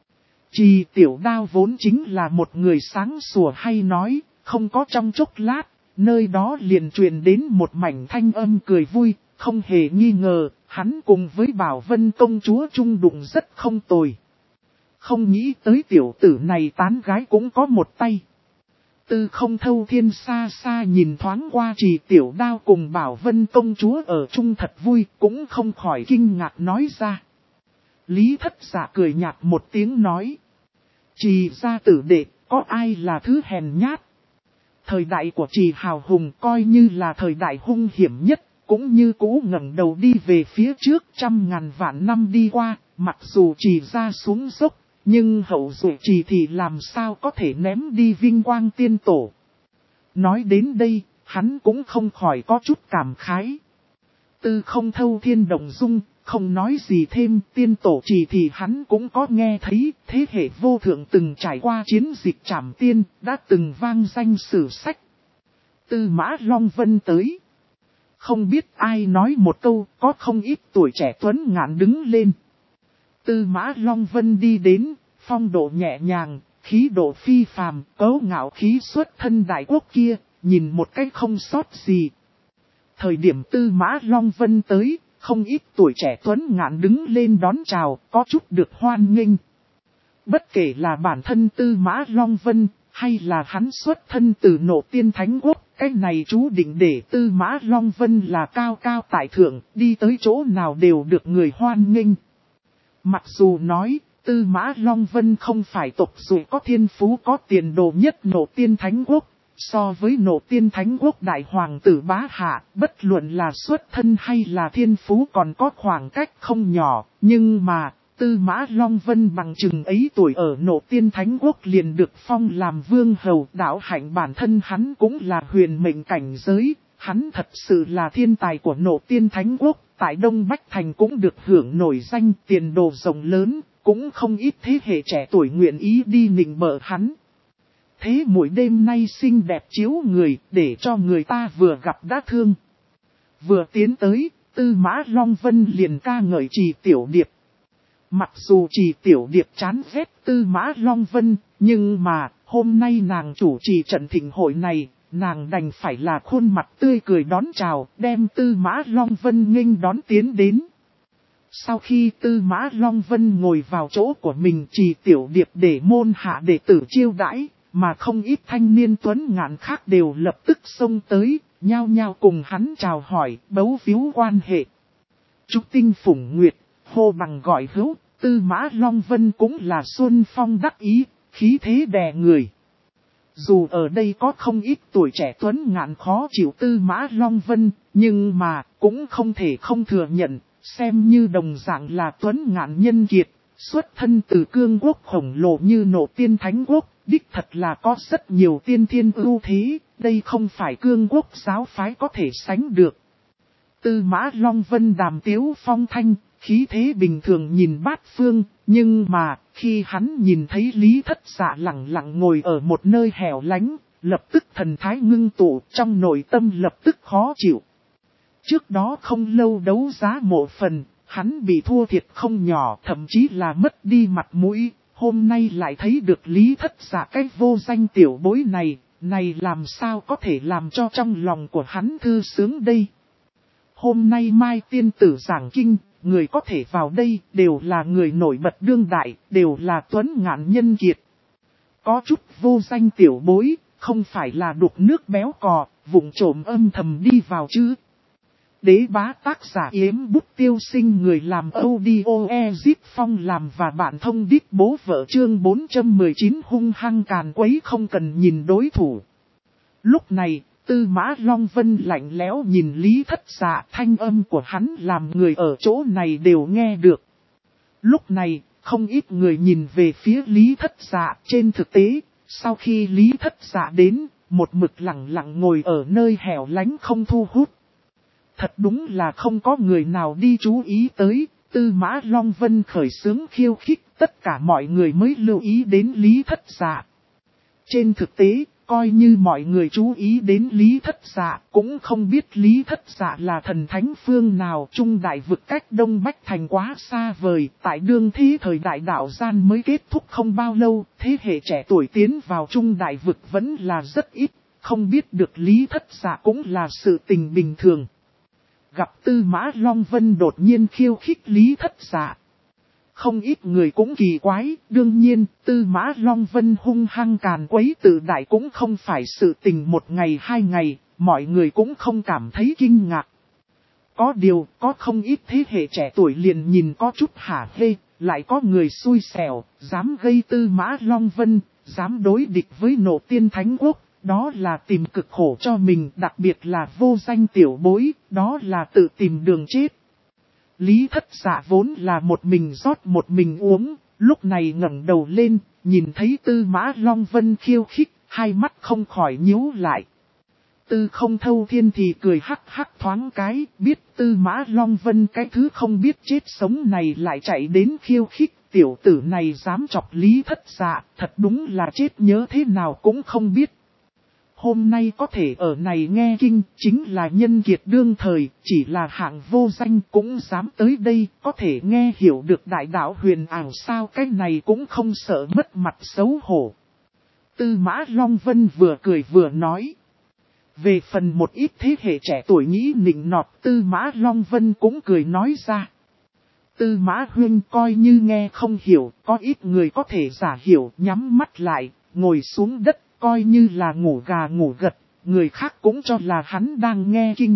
A: Trì Tiểu Đao vốn chính là một người sáng sủa hay nói, không có trong chốc lát, nơi đó liền truyền đến một mảnh thanh âm cười vui, không hề nghi ngờ, hắn cùng với Bảo Vân công chúa chung đụng rất không tồi. Không nghĩ tới tiểu tử này tán gái cũng có một tay. Tư Không Thâu Thiên xa xa nhìn thoáng qua Trì Tiểu Đao cùng Bảo Vân công chúa ở chung thật vui, cũng không khỏi kinh ngạc nói ra. Lý Thất Dạ cười nhạt một tiếng nói. Trì gia tử đệ, có ai là thứ hèn nhát? Thời đại của Trì hào hùng coi như là thời đại hung hiểm nhất, cũng như cũ ngẩng đầu đi về phía trước, 100.000 vạn năm đi qua, mặc dù Trì gia xuống dốc, nhưng hậu duệ Trì thì làm sao có thể ném đi vinh quang tiên tổ. Nói đến đây, hắn cũng không khỏi có chút cảm khái. Tư Không Thâu Thiên động dung, không nói gì thêm, tiên tổ Trì thì hắn cũng có nghe thấy, thế hệ vô thượng từng trải qua chiến dịch trảm tiên, đã từng vang danh sử sách. Tư Mã Long Vân tới. Không biết ai nói một câu, có không ít tuổi trẻ tuấn ngạn đứng lên. Tư Mã Long Vân đi đến, phong độ nhẹ nhàng, khí độ phi phàm, cấu ngạo khí xuất thân đại quốc kia, nhìn một cách không sót gì. Thời điểm Tư Mã Long Vân tới, không ít tuổi trẻ tuấn ngạn đứng lên đón chào, có chút được hoan nghênh. Bất kể là bản thân Tư Mã Long Vân, hay là hắn xuất thân từ Nộ Tiên Thánh Quốc, cái này chú định để Tư Mã Long Vân là cao cao tại thượng, đi tới chỗ nào đều được người hoan nghênh. Mặc dù nói, Tư Mã Long Vân không phải tộc dù có thiên phú có tiền đồ nhất Nộ Tiên Thánh Quốc, so với Nộ Tiên Thánh Quốc đại hoàng tử bá hạ, bất luận là xuất thân hay là thiên phú còn có khoảng cách không nhỏ, nhưng mà, Tư Mã Long Vân bằng chừng ấy tuổi ở Nộ Tiên Thánh Quốc liền được phong làm vương hầu, đạo hạnh bản thân hắn cũng là huyền mệnh cảnh giới, hắn thật sự là thiên tài của Nộ Tiên Thánh Quốc, tại Đông Bách Thành cũng được hưởng nổi danh, tiền đồ rộng lớn, cũng không ít thế hệ trẻ tuổi nguyện ý đi nịnh bợ hắn. Thế mỗi đêm nay xinh đẹp chiếu người, để cho người ta vừa gặp đã thương. Vừa tiến tới, Tư Mã Long Vân liền ca ngợi Trì Tiểu Điệp. Mặc dù Trì Tiểu Điệp chán ghét Tư Mã Long Vân, nhưng mà, hôm nay nàng chủ trì trận thịnh hội này, nàng đành phải là khuôn mặt tươi cười đón chào, đem Tư Mã Long Vân nghênh đón tiến đến. Sau khi Tư Mã Long Vân ngồi vào chỗ của mình, Trì Tiểu Điệp để môn hạ đệ tử chiêu đãi, mà không ít thanh niên tuấn ngạn khác đều lập tức xông tới, nhao nhao cùng hắn chào hỏi, bấu víu quan hệ. Trúc Tinh phủng nguyệt, hô bằng gọi hữu, Tư Mã Long Vân cũng là xuân phong đắc ý, khí thế đè người. Dù ở đây có không ít tuổi trẻ tuấn ngạn khó chịu Tư Mã Long Vân, nhưng mà cũng không thể không thừa nhận, xem như đồng dạng là tuấn ngạn nhân kiệt, xuất thân từ cương quốc khổng lồ như Nộ Tiên Thánh Quốc, đích thật là có rất nhiều tiên thiên ưu thế, đây không phải cương quốc giáo phái có thể sánh được. Tư Mã Long Vân đàm tiếu phong thanh, khí thế bình thường nhìn bát phương, nhưng mà, khi hắn nhìn thấy Lý Thất Dạ lặng lặng ngồi ở một nơi hẻo lánh, lập tức thần thái ngưng tụ, trong nội tâm lập tức khó chịu. Trước đó không lâu đấu giá mộ phần, hắn bị thua thiệt không nhỏ, thậm chí là mất đi mặt mũi, hôm nay lại thấy được Lý Thất Dạ cái vô danh tiểu bối này làm sao có thể làm cho trong lòng của hắn thư sướng đây. Hôm nay Mai tiên tử giảng kinh, người có thể vào đây đều là người nổi bật đương đại, đều là tuấn ngạn nhân kiệt. Có chút vô danh tiểu bối, không phải là đục nước béo cò, vụng trộm âm thầm đi vào chứ. Đế bá tác giả Yếm Bút Tiêu Sinh, người làm audio Ezip Phong làm và bản thông đít bố vợ, chương 419 hung hăng càn quấy không cần nhìn đối thủ. Lúc này, Tư Mã Long Vân lạnh lẽo nhìn Lý Thất Dạ, thanh âm của hắn làm người ở chỗ này đều nghe được. Lúc này, không ít người nhìn về phía Lý Thất Dạ, trên thực tế, sau khi Lý Thất Dạ đến, một mực lặng lặng ngồi ở nơi hẻo lánh không thu hút. Thật đúng là không có người nào đi chú ý tới, Tư Mã Long Vân khởi xướng khiêu khích, tất cả mọi người mới lưu ý đến Lý Thất Dạ. Trên thực tế, coi như mọi người chú ý đến Lý Thất Dạ, cũng không biết Lý Thất Dạ là thần thánh phương nào. Trung đại vực cách Đông Bách Thành quá xa vời, tại đương thế thời đại đạo gian mới kết thúc không bao lâu, thế hệ trẻ tuổi tiến vào Trung đại vực vẫn là rất ít, không biết được Lý Thất Dạ cũng là sự tình bình thường. Gặp Tư Mã Long Vân đột nhiên khiêu khích Lý Thất Dạ, không ít người cũng kỳ quái, đương nhiên, Tư Mã Long Vân hung hăng càn quấy tự đại cũng không phải sự tình một ngày hai ngày, mọi người cũng không cảm thấy kinh ngạc. Có điều, có không ít thế hệ trẻ tuổi liền nhìn có chút hả hê, lại có người xui xẻo, dám gây Tư Mã Long Vân, dám đối địch với Nộ Tiên Thánh Quốc, đó là tìm cực khổ cho mình, đặc biệt là vô danh tiểu bối, đó là tự tìm đường chết. Lý Thất Dạ vốn là một mình rót một mình uống, lúc này ngẩng đầu lên, nhìn thấy Tư Mã Long Vân khiêu khích, hai mắt không khỏi nhíu lại. Tư Không Thâu Thiên thì cười hắc hắc thoáng cái, biết Tư Mã Long Vân cái thứ không biết chết sống này lại chạy đến khiêu khích, tiểu tử này dám chọc Lý Thất Dạ, thật đúng là chết nhớ thế nào cũng không biết. Hôm nay có thể ở này nghe kinh, chính là nhân kiệt đương thời, chỉ là hạng vô danh cũng dám tới đây, có thể nghe hiểu được đại đạo huyền ảo sao, cái này cũng không sợ mất mặt xấu hổ. Tư Mã Long Vân vừa cười vừa nói. Về phần một ít thế hệ trẻ tuổi nghĩ nịnh nọt, Tư Mã Long Vân cũng cười nói ra. Tư Mã Huynh coi như nghe không hiểu, có ít người có thể giả hiểu, nhắm mắt lại, ngồi xuống đất. Coi như là ngủ gà ngủ gật, người khác cũng cho là hắn đang nghe kinh.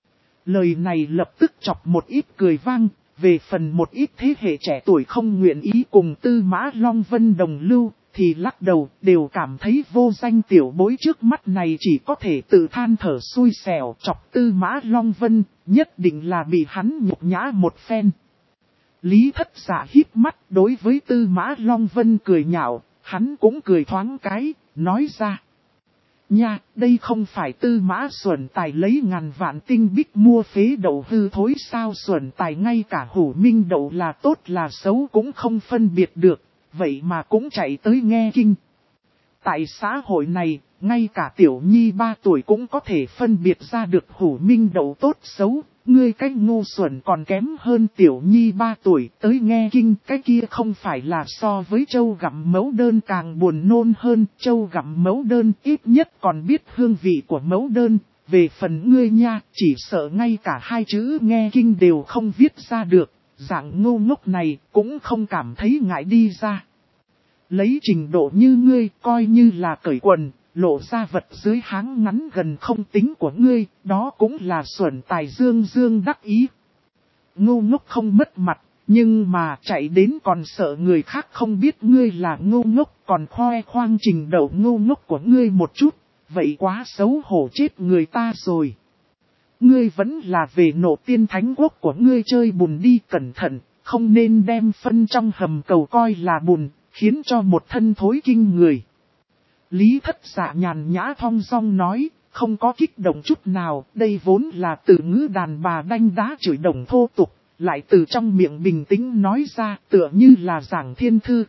A: Lời này lập tức chọc một ít cười vang, về phần một ít thế hệ trẻ tuổi không nguyện ý cùng Tư Mã Long Vân đồng lưu, thì lắc đầu đều cảm thấy vô danh tiểu bối trước mắt này chỉ có thể tự than thở xui xẻo, chọc Tư Mã Long Vân, nhất định là bị hắn nhục nhã một phen. Lý Thất Dạ híp mắt đối với Tư Mã Long Vân cười nhạo, hắn cũng cười thoáng cái, nói ra. Nha, đây không phải Tư Mã Xuẩn Tài lấy ngàn vạn tinh bích mua phế đậu hư thối sao? Xuẩn Tài ngay cả Hủ Minh đậu là tốt là xấu cũng không phân biệt được, vậy mà cũng chạy tới nghe kinh. Tại xã hội này, ngay cả tiểu nhi 3 tuổi cũng có thể phân biệt ra được Hủ Minh đậu tốt xấu. Ngươi cái ngu xuẩn còn kém hơn tiểu nhi 3 tuổi tới nghe kinh, cái kia không phải là so với trâu gặm mẫu đơn càng buồn nôn hơn. Trâu gặm mẫu đơn ít nhất còn biết hương vị của mẫu đơn, về phần ngươi nha, chỉ sợ ngay cả 2 chữ nghe kinh đều không viết ra được, dạng ngu ngốc này cũng không cảm thấy ngại đi ra. Lấy trình độ như ngươi coi như là cởi quần, lộ ra vật dưới háng ngắn gần không tính của ngươi, đó cũng là Xuẩn Tài dương dương đắc ý. Ngu ngốc không mất mặt, nhưng mà chạy đến còn sợ người khác không biết ngươi là ngu ngốc, còn khoe khoang trình độ ngu ngốc của ngươi một chút, vậy quá xấu hổ chết người ta rồi. Ngươi vẫn là về Nộ Tiên Thánh Quốc của ngươi chơi bùn đi, cẩn thận, không nên đem phân trong hầm cầu coi là bùn, khiến cho một thân thối kinh người. Lý Thất Dạ nhàn nhã thong dong nói, không có kích động chút nào, đây vốn là từ ngữ đàn bà đanh đá chửi đồng thô tục, lại từ trong miệng bình tĩnh nói ra tựa như là giảng thiên thư.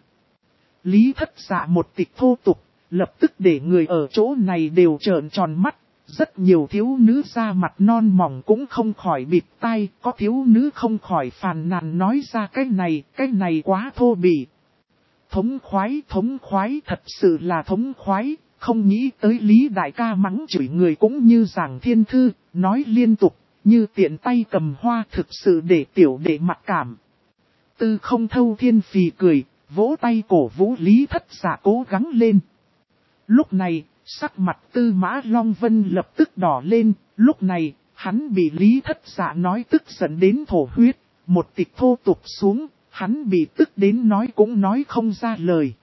A: Lý Thất Dạ một tịch thô tục, lập tức để người ở chỗ này đều trợn tròn mắt, rất nhiều thiếu nữ da mặt non mỏng cũng không khỏi bịt tai, có thiếu nữ không khỏi phàn nàn nói ra cái này quá thô bỉ. Thống khoái, thật sự là thống khoái, không nghĩ tới Lý Đại ca mắng chửi người cũng như giảng thiên thư, nói liên tục, như tiện tay cầm hoa, thực sự để tiểu đệ mặc cảm. Tư Không Thâu thiên phì cười, vỗ tay cổ vũ Lý Thất Dạ cố gắng lên. Lúc này, sắc mặt Tư Mã Long Vân lập tức đỏ lên, lúc này, hắn bị Lý Thất Dạ nói tức giận đến thổ huyết, một tịch thô tục xuống. Hắn bị tức đến nói cũng nói không ra lời.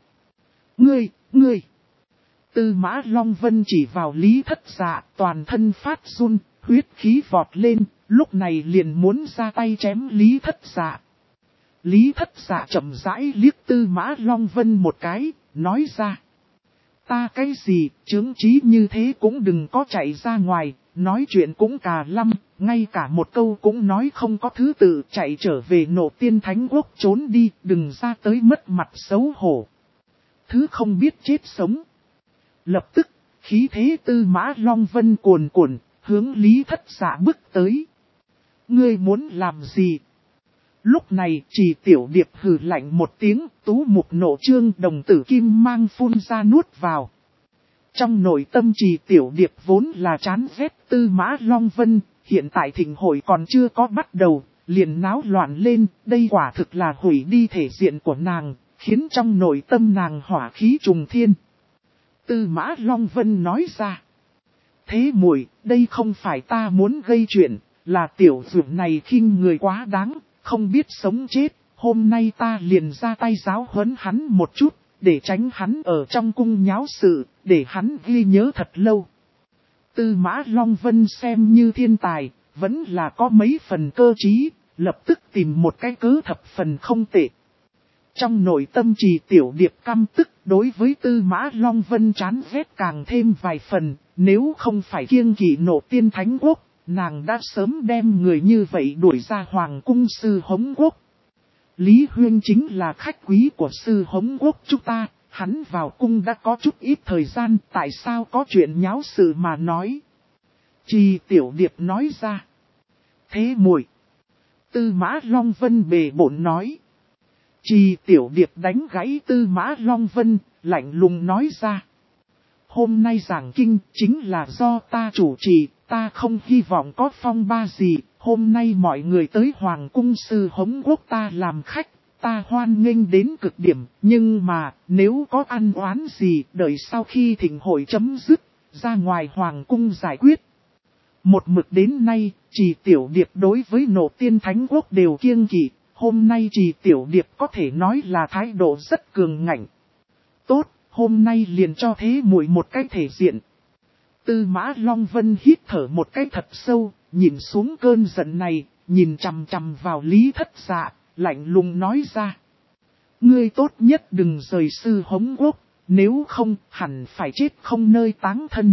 A: Ngươi! Tư Mã Long Vân chỉ vào Lý Thất Dạ, toàn thân phát run, huyết khí vọt lên, lúc này liền muốn ra tay chém Lý Thất Dạ. Lý Thất Dạ chậm rãi liếc Tư Mã Long Vân một cái, nói ra. Ta cái gì, chướng trí như thế cũng đừng có chạy ra ngoài, nói chuyện cũng cà lăm, ngay cả một câu cũng nói không có thứ tự, chạy trở về Nộ Tiên Thánh Quốc trốn đi, đừng ra tới mất mặt xấu hổ. Thứ không biết chết sống. Lập tức, khí thế Tư Mã Long Vân cuồn cuộn, hướng Lý Thất Dạ bước tới. Ngươi muốn làm gì? Lúc này Trì Tiểu Điệp hừ lạnh một tiếng, tú mục nộ trương đồng tử kim mang phun ra nuốt vào. Trong nội tâm Trì Tiểu Điệp vốn là chán ghét Tư Mã Long Vân, hiện tại thịnh hội còn chưa có bắt đầu, liền náo loạn lên, đây quả thực là hủy đi thể diện của nàng, khiến trong nội tâm nàng hỏa khí trùng thiên. Tư Mã Long Vân nói ra. Thế muội, đây không phải ta muốn gây chuyện, là tiểu dược này khinh người quá đáng, không biết sống chết, hôm nay ta liền ra tay giáo huấn hắn một chút, để tránh hắn ở trong cung nháo sự, để hắn ghi nhớ thật lâu. Tư Mã Long Vân xem như thiên tài, vẫn là có mấy phần cơ trí, lập tức tìm một cái cớ thập phần không tệ. Trong nội tâm Trì Tiểu Điệp căm tức đối với Tư Mã Long Vân chán ghét càng thêm vài phần, nếu không phải kiêng kỵ Nộ Tiên Thánh Quốc, nàng đã sớm đem người như vậy đuổi ra Hoàng cung Sư Hống Quốc. Lý Huyên chính là khách quý của Sư Hống Quốc chúng ta, hắn vào cung đã có chút ít thời gian, tại sao có chuyện nháo sự mà nói. Trì Tiểu Điệp nói ra. Thế muội. Tư Mã Long Vân bề bộn nói. Trì Tiểu Điệp đánh gãy Tư Mã Long Vân, lạnh lùng nói ra. Hôm nay giảng kinh chính là do ta chủ trì, ta không hy vọng có phong ba gì, hôm nay mọi người tới Hoàng cung Sư Hống Quốc ta làm khách, ta hoan nghênh đến cực điểm, nhưng mà nếu có ăn oán gì đợi sau khi thịnh hội chấm dứt, ra ngoài Hoàng cung giải quyết. Một mực đến nay, Trì Tiểu Điệp đối với Nộ Tiên Thánh Quốc đều kiêng kỵ, hôm nay Trì Tiểu Điệp có thể nói là thái độ rất cường ngạnh. Tốt, hôm nay liền cho thế muội một cái thể diện. Tư Mã Long Vân hít thở một cái thật sâu, nhìn xuống cơn giận này, nhìn chằm chằm vào Lý Thất Dạ, lạnh lùng nói ra. Ngươi tốt nhất đừng rời Sư Hống Quốc, nếu không hẳn phải chết không nơi táng thân.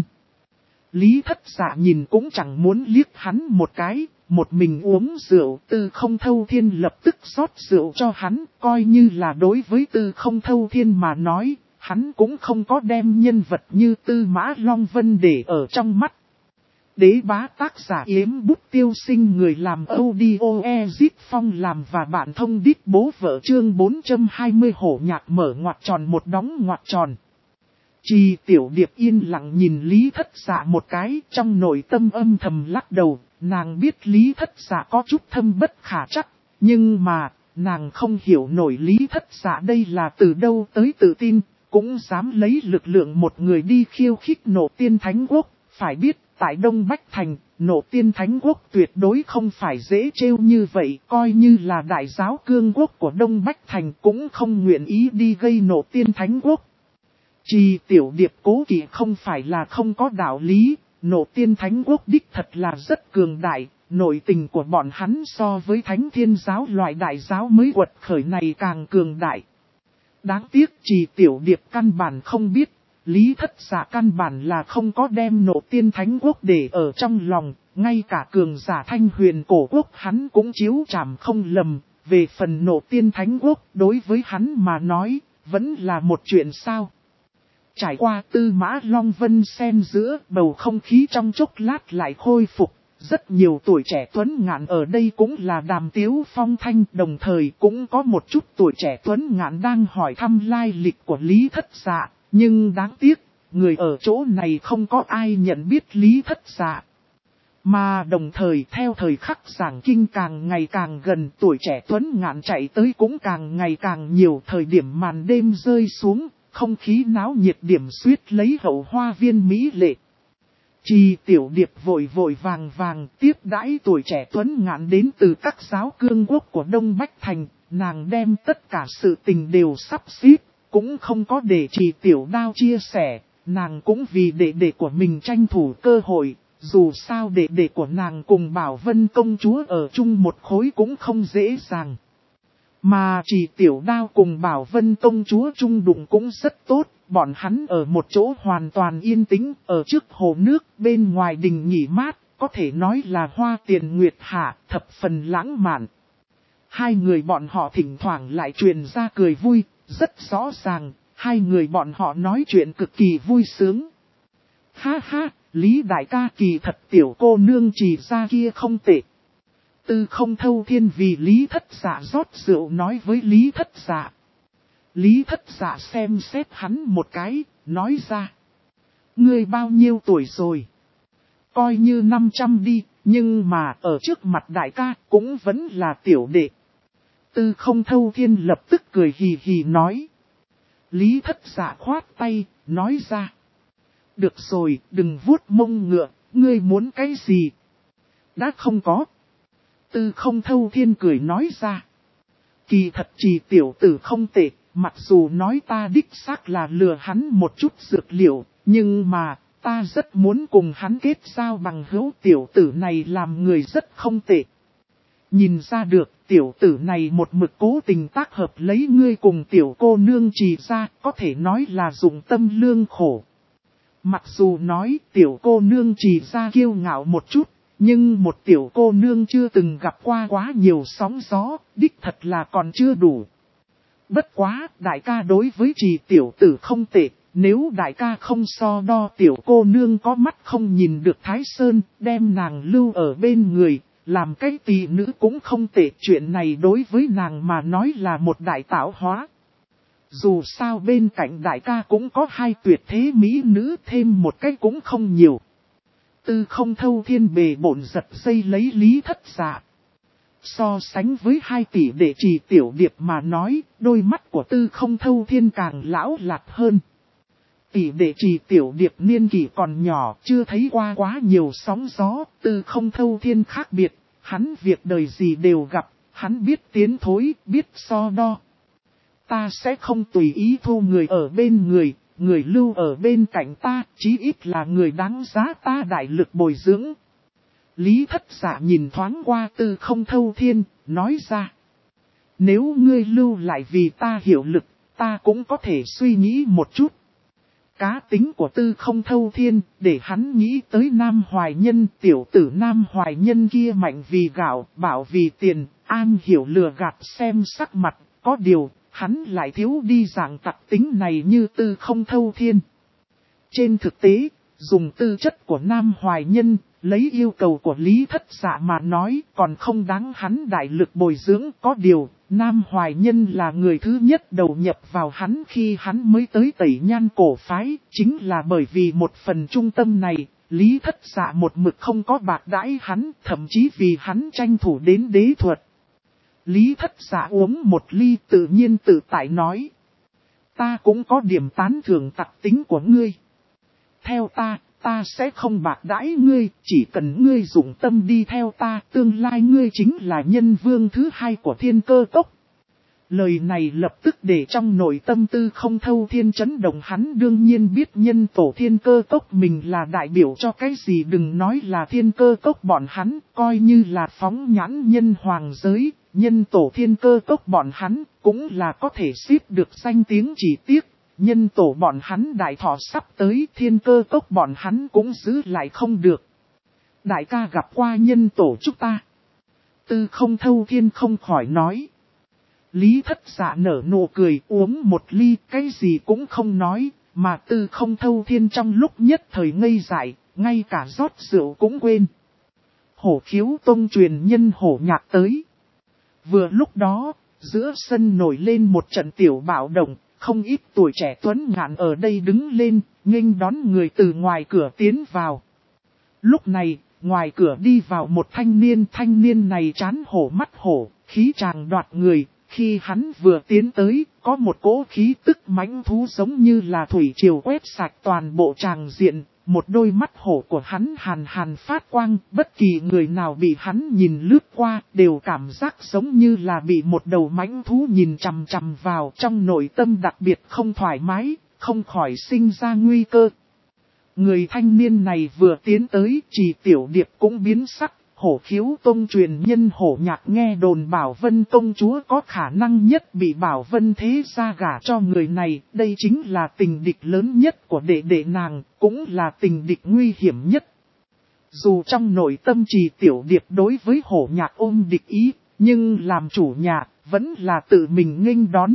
A: Lý Thất Dạ nhìn cũng chẳng muốn liếc hắn một cái, một mình uống rượu. Tư Không Thâu Thiên lập tức rót rượu cho hắn, coi như là đối với Tư Không Thâu Thiên mà nói, hắn cũng không có đem nhân vật như Tư Mã Long Vân để ở trong mắt. Đế bá tác giả Yếm Bút Tiêu Sinh, người làm audio Ezit Phong làm và bạn thông đít bố vợ, chương 420 hổ nhạc mở ngoặc tròn một đóng ngoặc tròn. Trì Tiểu Điệp yên lặng nhìn Lý Thất Dạ một cái, trong nội tâm âm thầm lắc đầu. Nàng biết Lý Thất Dạ có chút thâm bất khả trắc, nhưng mà nàng không hiểu nổi Lý Thất Dạ đây là từ đâu tới tự tin, cũng dám lấy lực lượng một người đi khiêu khích Nộ Tiên Thánh Quốc. Phải biết, tại Đông Bách Thành, Nộ Tiên Thánh Quốc tuyệt đối không phải dễ trêu như vậy, coi như là đại giáo cương quốc của Đông Bách Thành cũng không nguyện ý đi gây Nộ Tiên Thánh Quốc. Trì Tiểu Điệp cố kỵ không phải là không có đạo lý, Nộ Tiên Thánh Quốc đích thật là rất cường đại, nội tình của bọn hắn so với Thánh Thiên Giáo loại đại giáo mới quật khởi này càng cường đại. Đáng tiếc Trì Tiểu Điệp căn bản không biết, Lý Thất Dạ căn bản là không có đem Nộ Tiên Thánh Quốc để ở trong lòng, ngay cả cường giả Thanh Huyền Cổ Quốc hắn cũng chiếu chảm không lầm. Về phần Nộ Tiên Thánh Quốc đối với hắn mà nói, vẫn là một chuyện sao. Trải qua Tư Mã Long Vân xen giữa, bầu không khí trong chốc lát lại khôi phục. Rất nhiều tuổi trẻ tuấn ngạn ở đây cũng là đàm tiếu phong thanh, đồng thời cũng có một chút tuổi trẻ tuấn ngạn đang hỏi thăm lai lịch của Lý Thất Dạ. Nhưng đáng tiếc, người ở chỗ này không có ai nhận biết Lý Thất Dạ. Mà đồng thời theo thời khắc giảng kinh càng ngày càng gần, tuổi trẻ tuấn ngạn chạy tới cũng càng ngày càng nhiều. Thời điểm màn đêm rơi xuống, không khí náo nhiệt điểm suýt lấy hậu hoa viên mỹ lệ. Trì Tiểu Điệp vội vội vàng vàng tiếp đãi tuổi trẻ tuấn ngạn đến từ các giáo cương quốc của Đông Bách Thành. Nàng đem tất cả sự tình đều sắp xếp, cũng không có để Trì Tiểu Đao chia sẻ. Nàng cũng vì đệ đệ của mình tranh thủ cơ hội, dù sao đệ đệ của nàng cùng Bảo Vân công chúa ở chung một khối cũng không dễ dàng. Mà Trì Tiểu Đao cùng Bảo Vân công chúa chung đụng cũng rất tốt, bọn hắn ở một chỗ hoàn toàn yên tĩnh, ở trước hồ nước bên ngoài đình nghỉ mát, có thể nói là hoa tiền nguyệt hạ, thập phần lãng mạn. Hai người bọn họ thỉnh thoảng lại truyền ra cười vui, rất rõ ràng, hai người bọn họ nói chuyện cực kỳ vui sướng. Ha ha, Lý đại ca kỳ thật tiểu cô nương Trì ra kia không tệ. Tư Không Thâu Thiên vì Lý Thất Dạ rót rượu nói với Lý Thất Dạ. Lý Thất Dạ xem xét hắn một cái, nói ra. Ngươi bao nhiêu tuổi rồi? Coi như 500 đi, nhưng mà ở trước mặt đại ca cũng vẫn là tiểu đệ. Tư Không Thâu Thiên lập tức cười hì hì nói. Lý Thất Dạ khoát tay, nói ra. Được rồi, đừng vuốt mông ngựa, ngươi muốn cái gì? Đã không có. Tư Không Thâu Thiên cười nói ra. Kỳ thật Trì tiểu tử không tệ, mặc dù nói ta đích xác là lừa hắn một chút dược liệu, nhưng mà ta rất muốn cùng hắn kết giao bằng hữu. Tiểu tử này làm người rất không tệ. Nhìn ra được tiểu tử này một mực cố tình tác hợp lấy ngươi cùng tiểu cô nương Trì ra, có thể nói là dụng tâm lương khổ. Mặc dù nói tiểu cô nương Trì ra kiêu ngạo một chút, nhưng một tiểu cô nương chưa từng gặp qua quá nhiều sóng gió, đích thật là còn chưa đủ. Bất quá, đại ca đối với Trì tiểu tử không tệ, nếu đại ca không so đo tiểu cô nương có mắt không nhìn được Thái Sơn, đem nàng lưu ở bên người, làm cái tỷ nữ cũng không tệ. Chuyện này đối với nàng mà nói là một đại tạo hóa. Dù sao bên cạnh đại ca cũng có hai tuyệt thế mỹ nữ, thêm một cái cũng không nhiều. Tư Không Thâu Thiên bề bộn giật dây lấy Lý Thất Dạ. So sánh với hai tỷ đệ Trì Tiểu Điệp mà nói, đôi mắt của Tư Không Thâu Thiên càng lão lạc hơn. Tỷ đệ Trì Tiểu Điệp niên kỷ còn nhỏ, chưa thấy qua quá nhiều sóng gió. Tư Không Thâu Thiên khác biệt, hắn việc đời gì đều gặp, hắn biết tiến thối, biết so đo. Ta sẽ không tùy ý thu người ở bên người, người lưu ở bên cạnh ta, chí ít là người đáng giá ta đại lực bồi dưỡng. Lý Thất Dạ nhìn thoáng qua Tư Không Thâu Thiên, nói ra. Nếu ngươi lưu lại vì ta hiệu lực, ta cũng có thể suy nghĩ một chút. Cá tính của Tư Không Thâu Thiên, để hắn nghĩ tới Nam Hoài Nhân, tiểu tử Nam Hoài Nhân kia mạnh vì gạo, bảo vì tiền, an hiểu lừa gạt xem sắc mặt, có điều, hắn lại thiếu đi dạng tặc tính này như Tư Không Thâu Thiên. Trên thực tế, dùng tư chất của Nam Hoài Nhân, lấy yêu cầu của Lý Thất Dạ mà nói còn không đáng hắn đại lực bồi dưỡng, có điều, Nam Hoài Nhân là người thứ nhất đầu nhập vào hắn khi hắn mới tới Tẩy Nhan cổ phái, chính là bởi vì một phần trung tâm này, Lý Thất Dạ một mực không có bạc đãi hắn, thậm chí vì hắn tranh thủ đến đế thuật. Lý Thất Dạ uống một ly tự nhiên tự tại nói. Ta cũng có điểm tán thưởng tặc tính của ngươi. Theo ta sẽ không bạc đãi ngươi, chỉ cần ngươi dụng tâm đi theo ta, tương lai ngươi chính là nhân vương thứ hai của Thiên Cơ Cốc. Lời này lập tức để trong nội tâm Tư Không Thâu Thiên chấn động, hắn đương nhiên biết nhân tổ Thiên Cơ Cốc mình là đại biểu cho cái gì, đừng nói là Thiên Cơ Cốc bọn hắn, coi như là phóng nhãn nhân hoàng giới, nhân tổ Thiên Cơ Cốc bọn hắn cũng là có thể xếp được danh tiếng, chỉ tiếc. Nhân tổ bọn hắn đại thọ sắp tới, Thiên Cơ Cốc bọn hắn cũng giữ lại không được. Đại ca gặp qua nhân tổ chúng ta. Tư Không Thâu Thiên không khỏi nói. Lý Thất Dạ nở nụ cười, uống một ly, cái gì cũng không nói, mà Tư Không Thâu Thiên trong lúc nhất thời ngây dại, ngay cả rót rượu cũng quên. Hổ Khiếu Tông truyền nhân Hổ Nhạc tới. Vừa lúc đó, giữa sân nổi lên một trận tiểu bạo động. Không ít tuổi trẻ tuấn ngạn ở đây đứng lên, nghênh đón người từ ngoài cửa tiến vào. Lúc này, ngoài cửa đi vào một thanh niên này trán hổ mắt hổ, khí tràng đoạt người. Khi hắn vừa tiến tới, có một cỗ khí tức mãnh thú giống như là thủy triều quét sạch toàn bộ tràng diện. Một đôi mắt hổ của hắn hàn phát quang, bất kỳ người nào bị hắn nhìn lướt qua đều cảm giác giống như là bị một đầu mãnh thú nhìn chằm chằm vào, trong nội tâm đặc biệt không thoải mái, không khỏi sinh ra nguy cơ. Người thanh niên này vừa tiến tới, Trì Tiểu Điệp cũng biến sắc. Hổ Khiếu Tông truyền nhân Hổ Nhạc nghe đồn Bảo Vân công chúa có khả năng nhất bị Bảo Vân thế gia gả cho người này, đây chính là tình địch lớn nhất của đệ đệ nàng, cũng là tình địch nguy hiểm nhất. Dù trong nội tâm Trì Tiểu Điệp đối với Hổ Nhạc ôm địch ý, nhưng làm chủ nhà, vẫn là tự mình nghênh đón.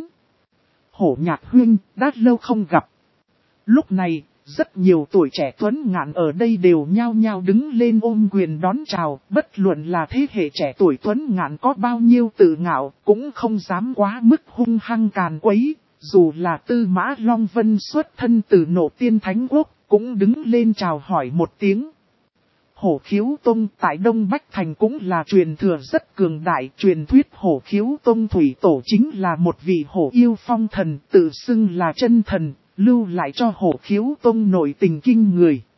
A: Hổ Nhạc huynh, đã lâu không gặp. Lúc này, rất nhiều tuổi trẻ tuấn ngạn ở đây đều nhao nhao đứng lên ôm quyền đón chào, bất luận là thế hệ trẻ tuổi tuấn ngạn có bao nhiêu tự ngạo, cũng không dám quá mức hung hăng càn quấy, dù là Tư Mã Long Vân xuất thân từ Nộ Tiên Thánh Quốc, cũng đứng lên chào hỏi một tiếng. Hổ Khiếu Tông tại Đông Bách Thành cũng là truyền thừa rất cường đại, truyền thuyết Hổ Khiếu Tông thủy tổ chính là một vị hổ yêu phong thần, tự xưng là chân thần. Lưu lại cho Hổ Khiếu Tông nội tình kinh người.